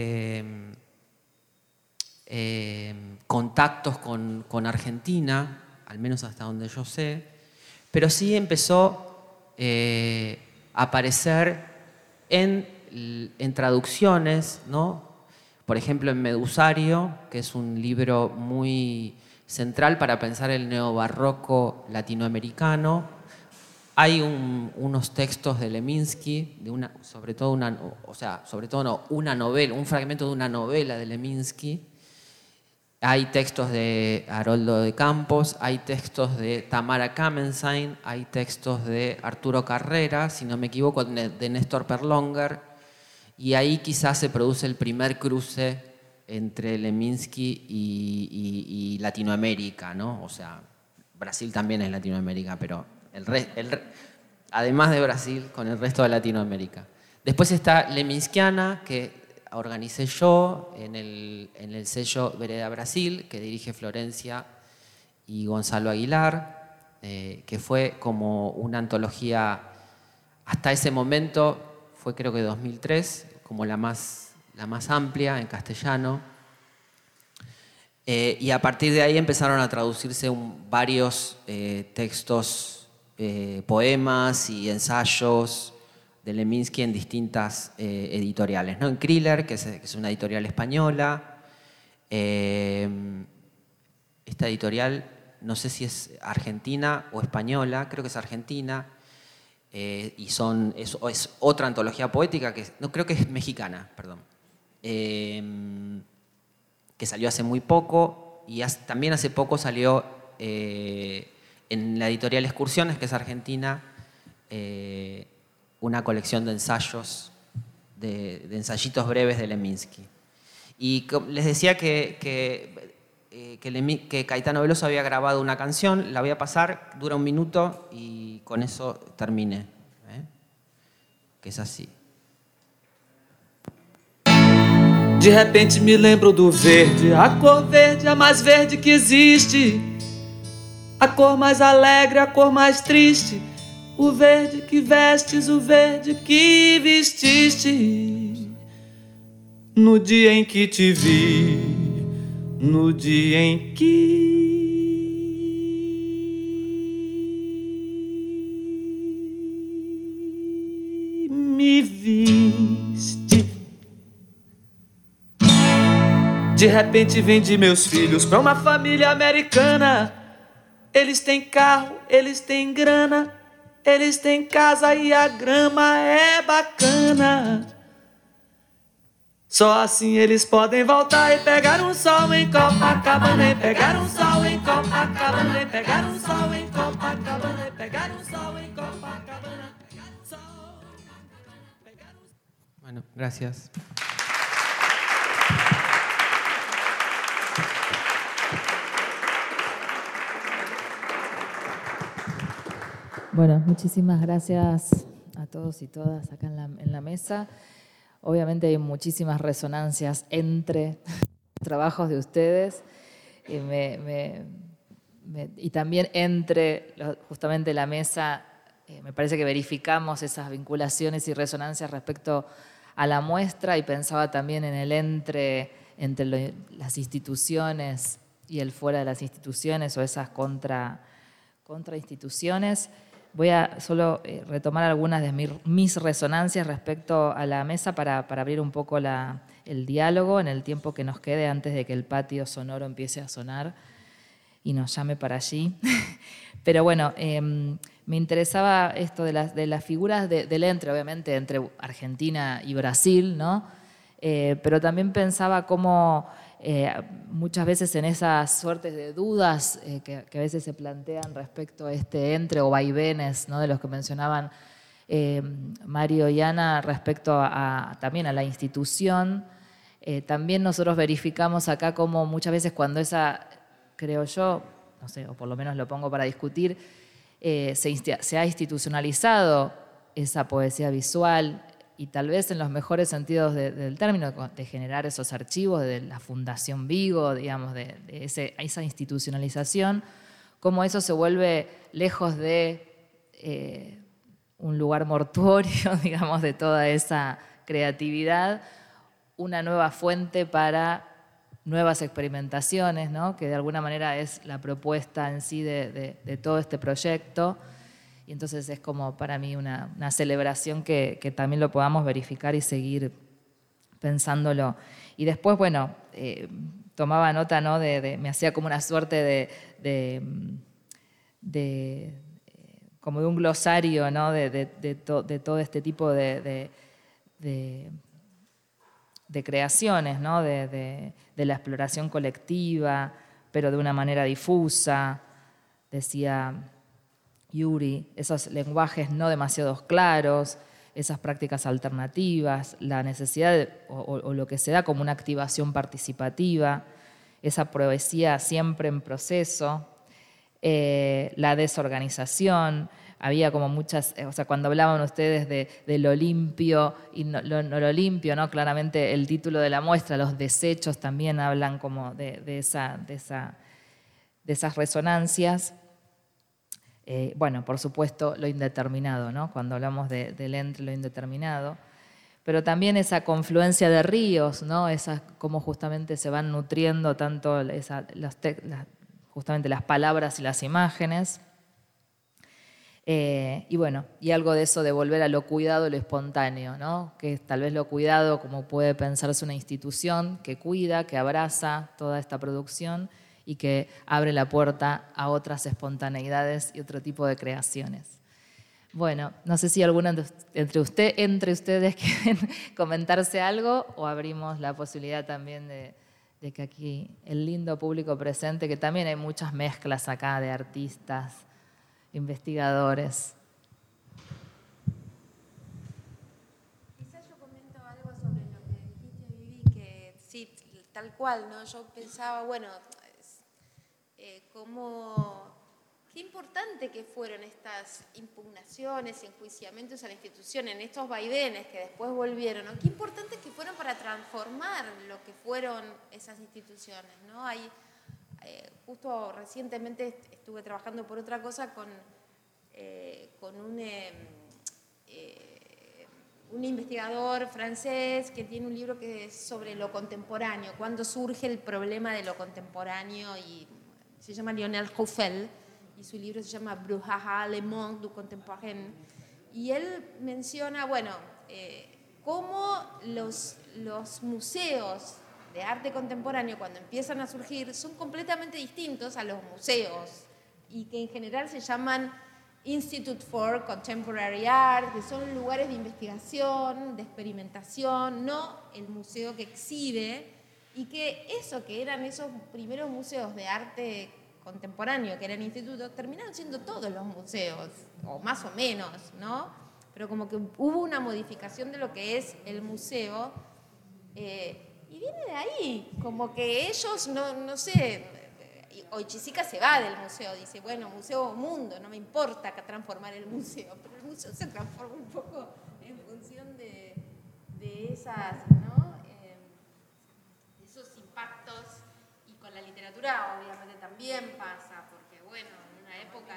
contactos con Argentina, al menos hasta donde yo sé, pero sí empezó a aparecer en traducciones, ¿no? Por ejemplo, en Medusario, que es un libro muy central para pensar el neobarroco latinoamericano. Hay unos textos de Leminski, una novela, un fragmento de una novela de Leminski. Hay textos de Haroldo de Campos, hay textos de Tamara Kamensain, hay textos de Arturo Carrera, si no me equivoco, de Néstor Perlonger, y ahí quizás se produce el primer cruce entre Leminski y Latinoamérica, ¿no? O sea, Brasil también es Latinoamérica, pero además de Brasil, con el resto de Latinoamérica. Después está Leminskiana, que organicé yo en el sello Vereda Brasil, que dirige Florencia y Gonzalo Aguilar, que fue como una antología, hasta ese momento, fue creo que 2003, como la más amplia en castellano. Y a partir de ahí empezaron a traducirse varios textos, poemas y ensayos de Leminski en distintas editoriales, ¿no? En Kriller, que es una editorial española. Esta editorial, no sé si es argentina o española, creo que es argentina, y es otra antología poética, no creo que es mexicana, perdón, que salió hace muy poco, y también hace poco salió en la editorial Excursiones, que es argentina, una colección de ensayos, de ensayitos breves de Leminski. Y les decía que Caetano Veloso había grabado una canción, la voy a pasar, dura 1 minuto y con eso terminé, que es así. De repente me lembro do verde, a cor verde, a mais verde que existe, a cor mais alegre, a cor mais triste, o verde que vestes, o verde que vestiste. No dia em que te vi, no dia em que me viste. De repente vendi meus filhos pra uma família americana. Eles têm carro, eles têm grana, eles têm casa e a grama é bacana. Só assim eles podem voltar e pegar um sol em Copacabana, e pegar um sol em Copacabana, e pegar um sol em Copacabana, e pegar um sol em Copacabana. Bueno, gracias. Bueno, muchísimas gracias a todos y todas acá en la mesa. Obviamente hay muchísimas resonancias entre los trabajos de ustedes y también entre justamente la mesa. Me parece que verificamos esas vinculaciones y resonancias respecto a la muestra y pensaba también en el entre las instituciones y el fuera de las instituciones o esas contrainstituciones. Voy a solo retomar algunas de mis resonancias respecto a la mesa para abrir un poco el diálogo en el tiempo que nos quede antes de que el patio sonoro empiece a sonar y nos llame para allí. Pero bueno, me interesaba esto de las figuras del obviamente, entre Argentina y Brasil, ¿no? Pero también pensaba cómo muchas veces en esas suertes de dudas que a veces se plantean respecto a este entre o vaivenes, ¿no? De los que mencionaban Mario y Ana respecto también a la institución, también nosotros verificamos acá cómo muchas veces cuando creo yo, no sé, o por lo menos lo pongo para discutir, se ha institucionalizado esa poesía visual y tal vez en los mejores sentidos del término, de generar esos archivos de la Fundación Vigo, digamos, de esa institucionalización, cómo eso se vuelve lejos de un lugar mortuorio, digamos, de toda esa creatividad, una nueva fuente para nuevas experimentaciones, ¿no? Que de alguna manera es la propuesta en sí de todo este proyecto. Y entonces es como para mí una celebración que también lo podamos verificar y seguir pensándolo. Y después, bueno, tomaba nota, ¿no? Me hacía como una suerte como de un glosario, ¿no? de todo este tipo de creaciones, ¿no? de la exploración colectiva, pero de una manera difusa, decía Yuri, esos lenguajes no demasiado claros, esas prácticas alternativas, la necesidad o lo que se da como una activación participativa, esa poesía siempre en proceso, la desorganización. Había como muchas, o sea, cuando hablaban ustedes de lo limpio y no lo limpio, ¿no? Claramente el título de la muestra, los desechos, también hablan como de esas resonancias. Bueno, por supuesto, lo indeterminado, ¿no? Cuando hablamos del entre, lo indeterminado. Pero también esa confluencia de ríos, ¿no? Cómo justamente se van nutriendo tanto justamente las palabras y las imágenes. Y bueno, y algo de eso de volver a lo cuidado y lo espontáneo, ¿no? Que tal vez lo cuidado, como puede pensarse una institución que cuida, que abraza toda esta producción y que abre la puerta a otras espontaneidades y otro tipo de creaciones. Bueno, no sé si alguno entre ustedes quieren comentarse algo o abrimos la posibilidad también de que aquí el lindo público presente, que también hay muchas mezclas acá de artistas, investigadores. Quizás yo comento algo sobre lo que dijiste, Vivi, que sí, tal cual, ¿no? Yo pensaba, bueno, qué importante que fueron estas impugnaciones, enjuiciamientos a la institución, en estos vaivenes que después volvieron, ¿no? Qué importante que fueron para transformar lo que fueron esas instituciones, ¿no? Justo recientemente estuve trabajando por otra cosa con un investigador francés que tiene un libro que es sobre lo contemporáneo, cuándo surge el problema de lo contemporáneo, y se llama Lionel Ruffel, y su libro se llama Brouhaha, Le Monde du Contemporain. Y él menciona, bueno, cómo los museos de arte contemporáneo, cuando empiezan a surgir, son completamente distintos a los museos, y que en general se llaman Institute for Contemporary Art, que son lugares de investigación, de experimentación, no el museo que exhibe, y que eran esos primeros museos de arte contemporáneo, que eran institutos, terminaron siendo todos los museos, o más o menos, ¿no? Pero como que hubo una modificación de lo que es el museo, y viene de ahí, como que ellos, no sé, Oichisica se va del museo, dice, bueno, museo o mundo, no me importa transformar el museo, pero el museo se transforma un poco en función de esas, ¿no? Esos impactos, y con la literatura obviamente también pasa, porque bueno, en una época...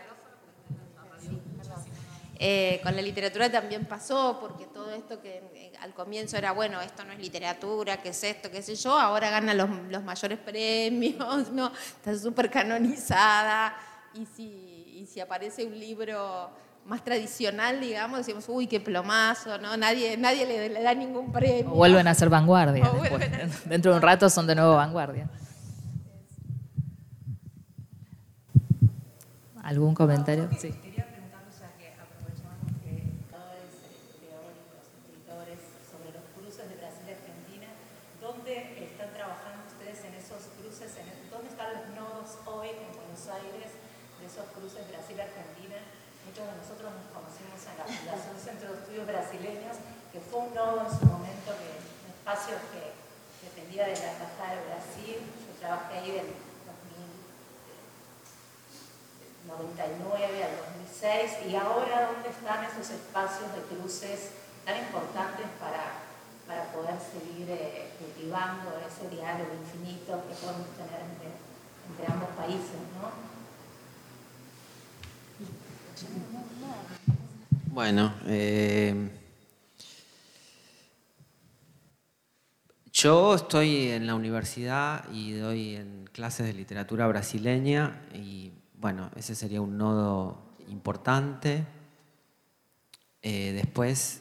con la literatura también pasó, porque todo esto que al comienzo era, bueno, esto no es literatura, ¿qué es esto? ¿Qué sé yo? Ahora gana los mayores premios, ¿no? Está súper canonizada, y si aparece un libro más tradicional, digamos, decimos, uy, qué plomazo, ¿no? Nadie le da ningún premio. O vuelven a ser vanguardia. Vuelven Dentro de un rato son de nuevo vanguardia. ¿Algún comentario? Sí. Quería preguntarles, ya que aprovechamos que cada vez teóricos, escritores sobre los cruces de Brasil y Argentina, ¿dónde están trabajando ustedes en esos cruces? ¿Dónde están los nodos hoy en Buenos Aires de esos cruces Brasil-Argentina? Muchos de nosotros nos conocimos en la Fundación Centro de Estudios Brasileños, que fue un nodo en su momento, un espacio que dependía de la Embajada de Brasil. Yo trabajé ahí del 99 al 2006, y ahora ¿dónde están esos espacios de cruces tan importantes para poder seguir cultivando ese diálogo infinito que podemos tener entre ambos países, ¿no? Bueno, yo estoy en la universidad y doy en clases de literatura brasileña y bueno, ese sería un nodo importante. Después,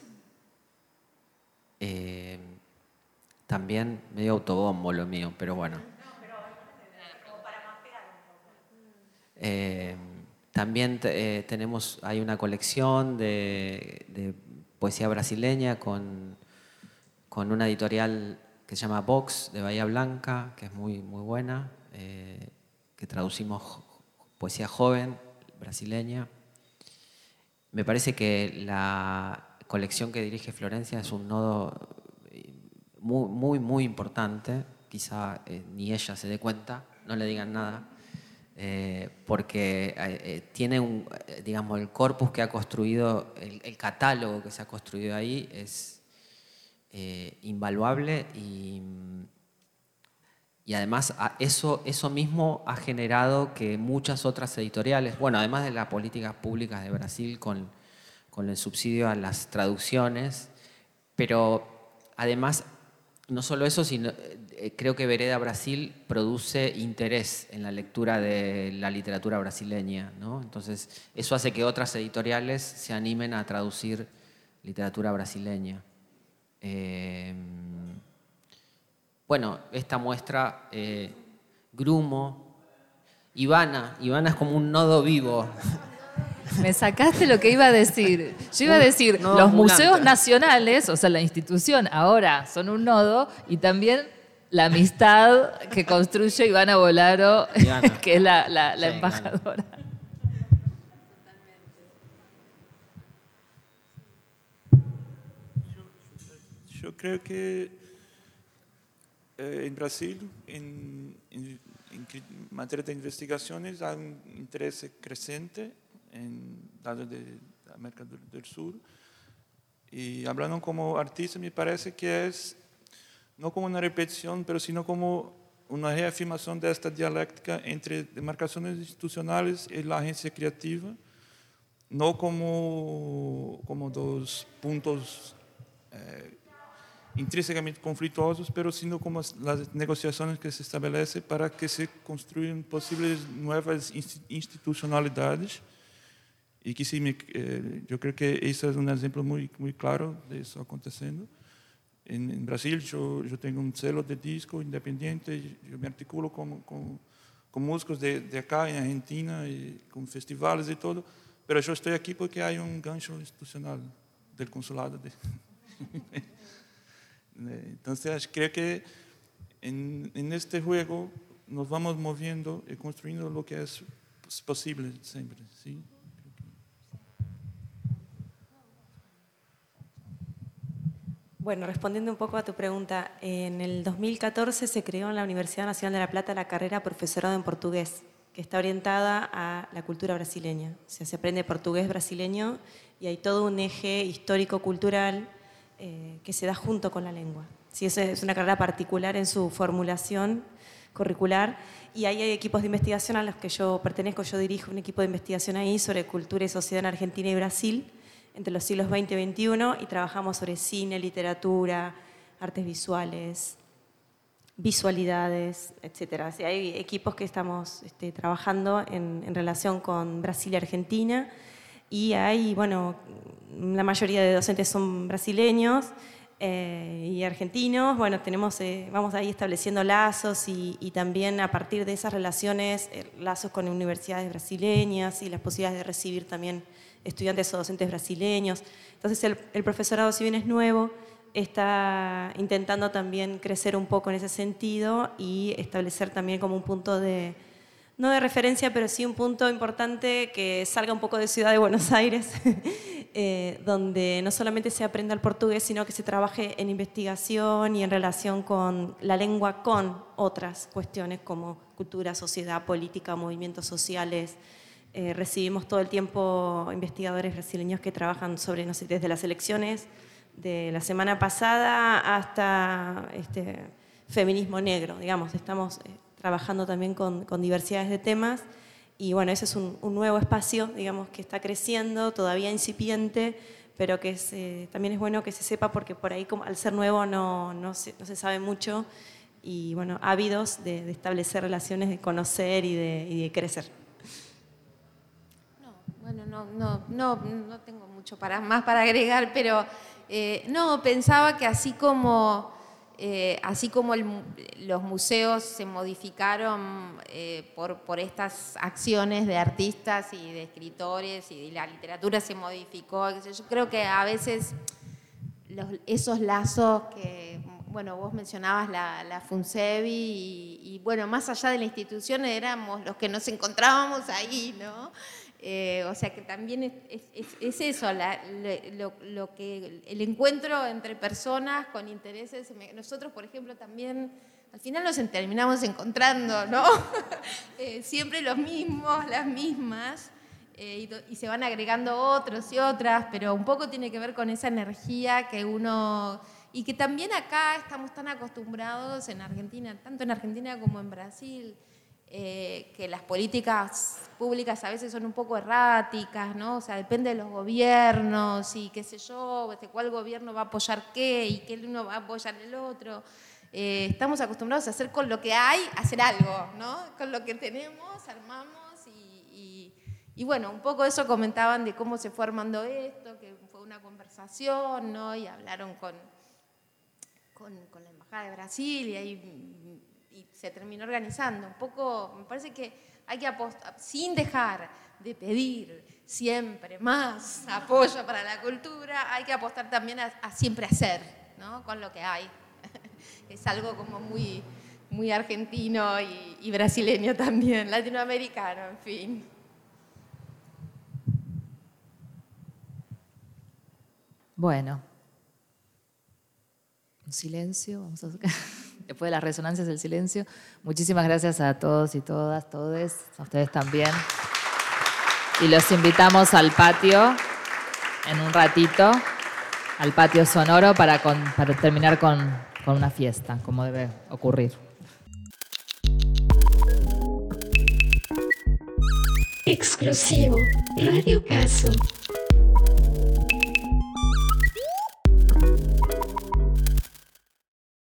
también medio autobombo lo mío, pero bueno. También hay una colección de poesía brasileña con una editorial que se llama Vox de Bahía Blanca, que es muy, muy buena, que traducimos poesía joven brasileña. Me parece que la colección que dirige Florencia es un nodo muy, muy, muy importante. Quizá ni ella se dé cuenta, no le digan nada, porque tiene digamos, el corpus que ha construido, el catálogo que se ha construido ahí es invaluable y además eso mismo ha generado que muchas otras editoriales, bueno, además de las políticas públicas de Brasil con el subsidio a las traducciones, pero además no solo eso, sino creo que Vereda Brasil produce interés en la lectura de la literatura brasileña, ¿no? Entonces eso hace que otras editoriales se animen a traducir literatura brasileña. Bueno, esta muestra, Grumo, Ivana es como un nodo vivo. Me sacaste lo que iba a decir. Yo iba a decir, los museos nacionales, o sea, la institución, ahora son un nodo, y también la amistad que construye Ivana Bolaro, que es la sí, embajadora. Claro. Yo creo que en Brasil, en materia de investigaciones, hay un interés creciente en dados de América del Sur. Y hablando como artista, me parece que es no como una repetición, pero sino como una reafirmación de esta dialéctica entre demarcaciones institucionales y la agencia creativa, no como dos puntos intrínsecamente conflictuosos, pero sino como las negociaciones que se establecen para que se construyan posibles nuevas institucionalidades. Y que sí, yo creo que ese es un ejemplo muy, muy claro de eso aconteciendo. En Brasil yo tengo un selo de disco independiente, yo me articulo con músicos de acá en Argentina, y con festivales y todo, pero yo estoy aquí porque hay un gancho institucional del consulado. Entonces creo que en este juego nos vamos moviendo y construyendo lo que es posible siempre, ¿sí? Bueno, respondiendo un poco a tu pregunta, en el 2014 se creó en la Universidad Nacional de La Plata la carrera Profesorado en Portugués, que está orientada a la cultura brasileña. O sea, se aprende portugués brasileño y hay todo un eje histórico-cultural que se da junto con la lengua. Sí, es una carrera particular en su formulación curricular, y ahí hay equipos de investigación a los que yo pertenezco. Yo dirijo un equipo de investigación ahí sobre cultura y sociedad en Argentina y Brasil entre los siglos XX y XXI, y trabajamos sobre cine, literatura, artes visuales, visualidades, etc. O sea, hay equipos que estamos trabajando en relación con Brasil y Argentina. y hay, bueno, la mayoría de docentes son brasileños y argentinos. Bueno, vamos ahí estableciendo lazos y también a partir de esas relaciones, lazos con universidades brasileñas y las posibilidades de recibir también estudiantes o docentes brasileños. Entonces el profesorado, si bien es nuevo, está intentando también crecer un poco en ese sentido y establecer también como un punto no de referencia, pero sí un punto importante que salga un poco de Ciudad de Buenos Aires, donde no solamente se aprenda el portugués, sino que se trabaje en investigación y en relación con la lengua con otras cuestiones como cultura, sociedad, política, movimientos sociales. Recibimos todo el tiempo investigadores brasileños que trabajan sobre, no sé, desde las elecciones de la semana pasada hasta feminismo negro, digamos. Estamos trabajando también con diversidades de temas y bueno, ese es un nuevo espacio, digamos, que está creciendo, todavía incipiente, pero que también es bueno que se sepa porque por ahí, como, al ser nuevo, no se sabe mucho y bueno, ávidos de establecer relaciones, de conocer y de crecer. Bueno, no tengo mucho más para agregar, pero no, pensaba que así como los museos se modificaron por estas acciones de artistas y de escritores y la literatura se modificó, yo creo que a veces esos lazos que, bueno, vos mencionabas la FUNCEBI y bueno, más allá de la institución éramos los que nos encontrábamos ahí, ¿no? O sea que también es eso, lo que el encuentro entre personas con intereses. Nosotros, por ejemplo, también al final nos terminamos encontrando, ¿no? Siempre los mismos, las mismas, y se van agregando otros y otras, pero un poco tiene que ver con esa energía que uno... Y que también acá estamos tan acostumbrados en Argentina, tanto en Argentina como en Brasil, que las políticas públicas a veces son un poco erráticas, ¿no? O sea, depende de los gobiernos y qué sé yo, cuál gobierno va a apoyar qué y qué uno va a apoyar el otro. Estamos acostumbrados a hacer con lo que hay, hacer algo, ¿no? Con lo que tenemos, armamos y bueno, un poco eso comentaban de cómo se fue armando esto, que fue una conversación, ¿no? Y hablaron con la Embajada de Brasil y se terminó organizando. Un poco, me parece que hay que apostar, sin dejar de pedir siempre más apoyo para la cultura, hay que apostar también a siempre hacer, ¿no? Con lo que hay. Es algo como muy, muy argentino y brasileño también, latinoamericano, en fin. Bueno. Un silencio, vamos a sacar. Después de las resonancias del silencio. Muchísimas gracias a todos y todas, todes, a ustedes también. Y los invitamos al patio en un ratito, al patio sonoro para terminar con una fiesta, como debe ocurrir. Exclusivo Radio Caso.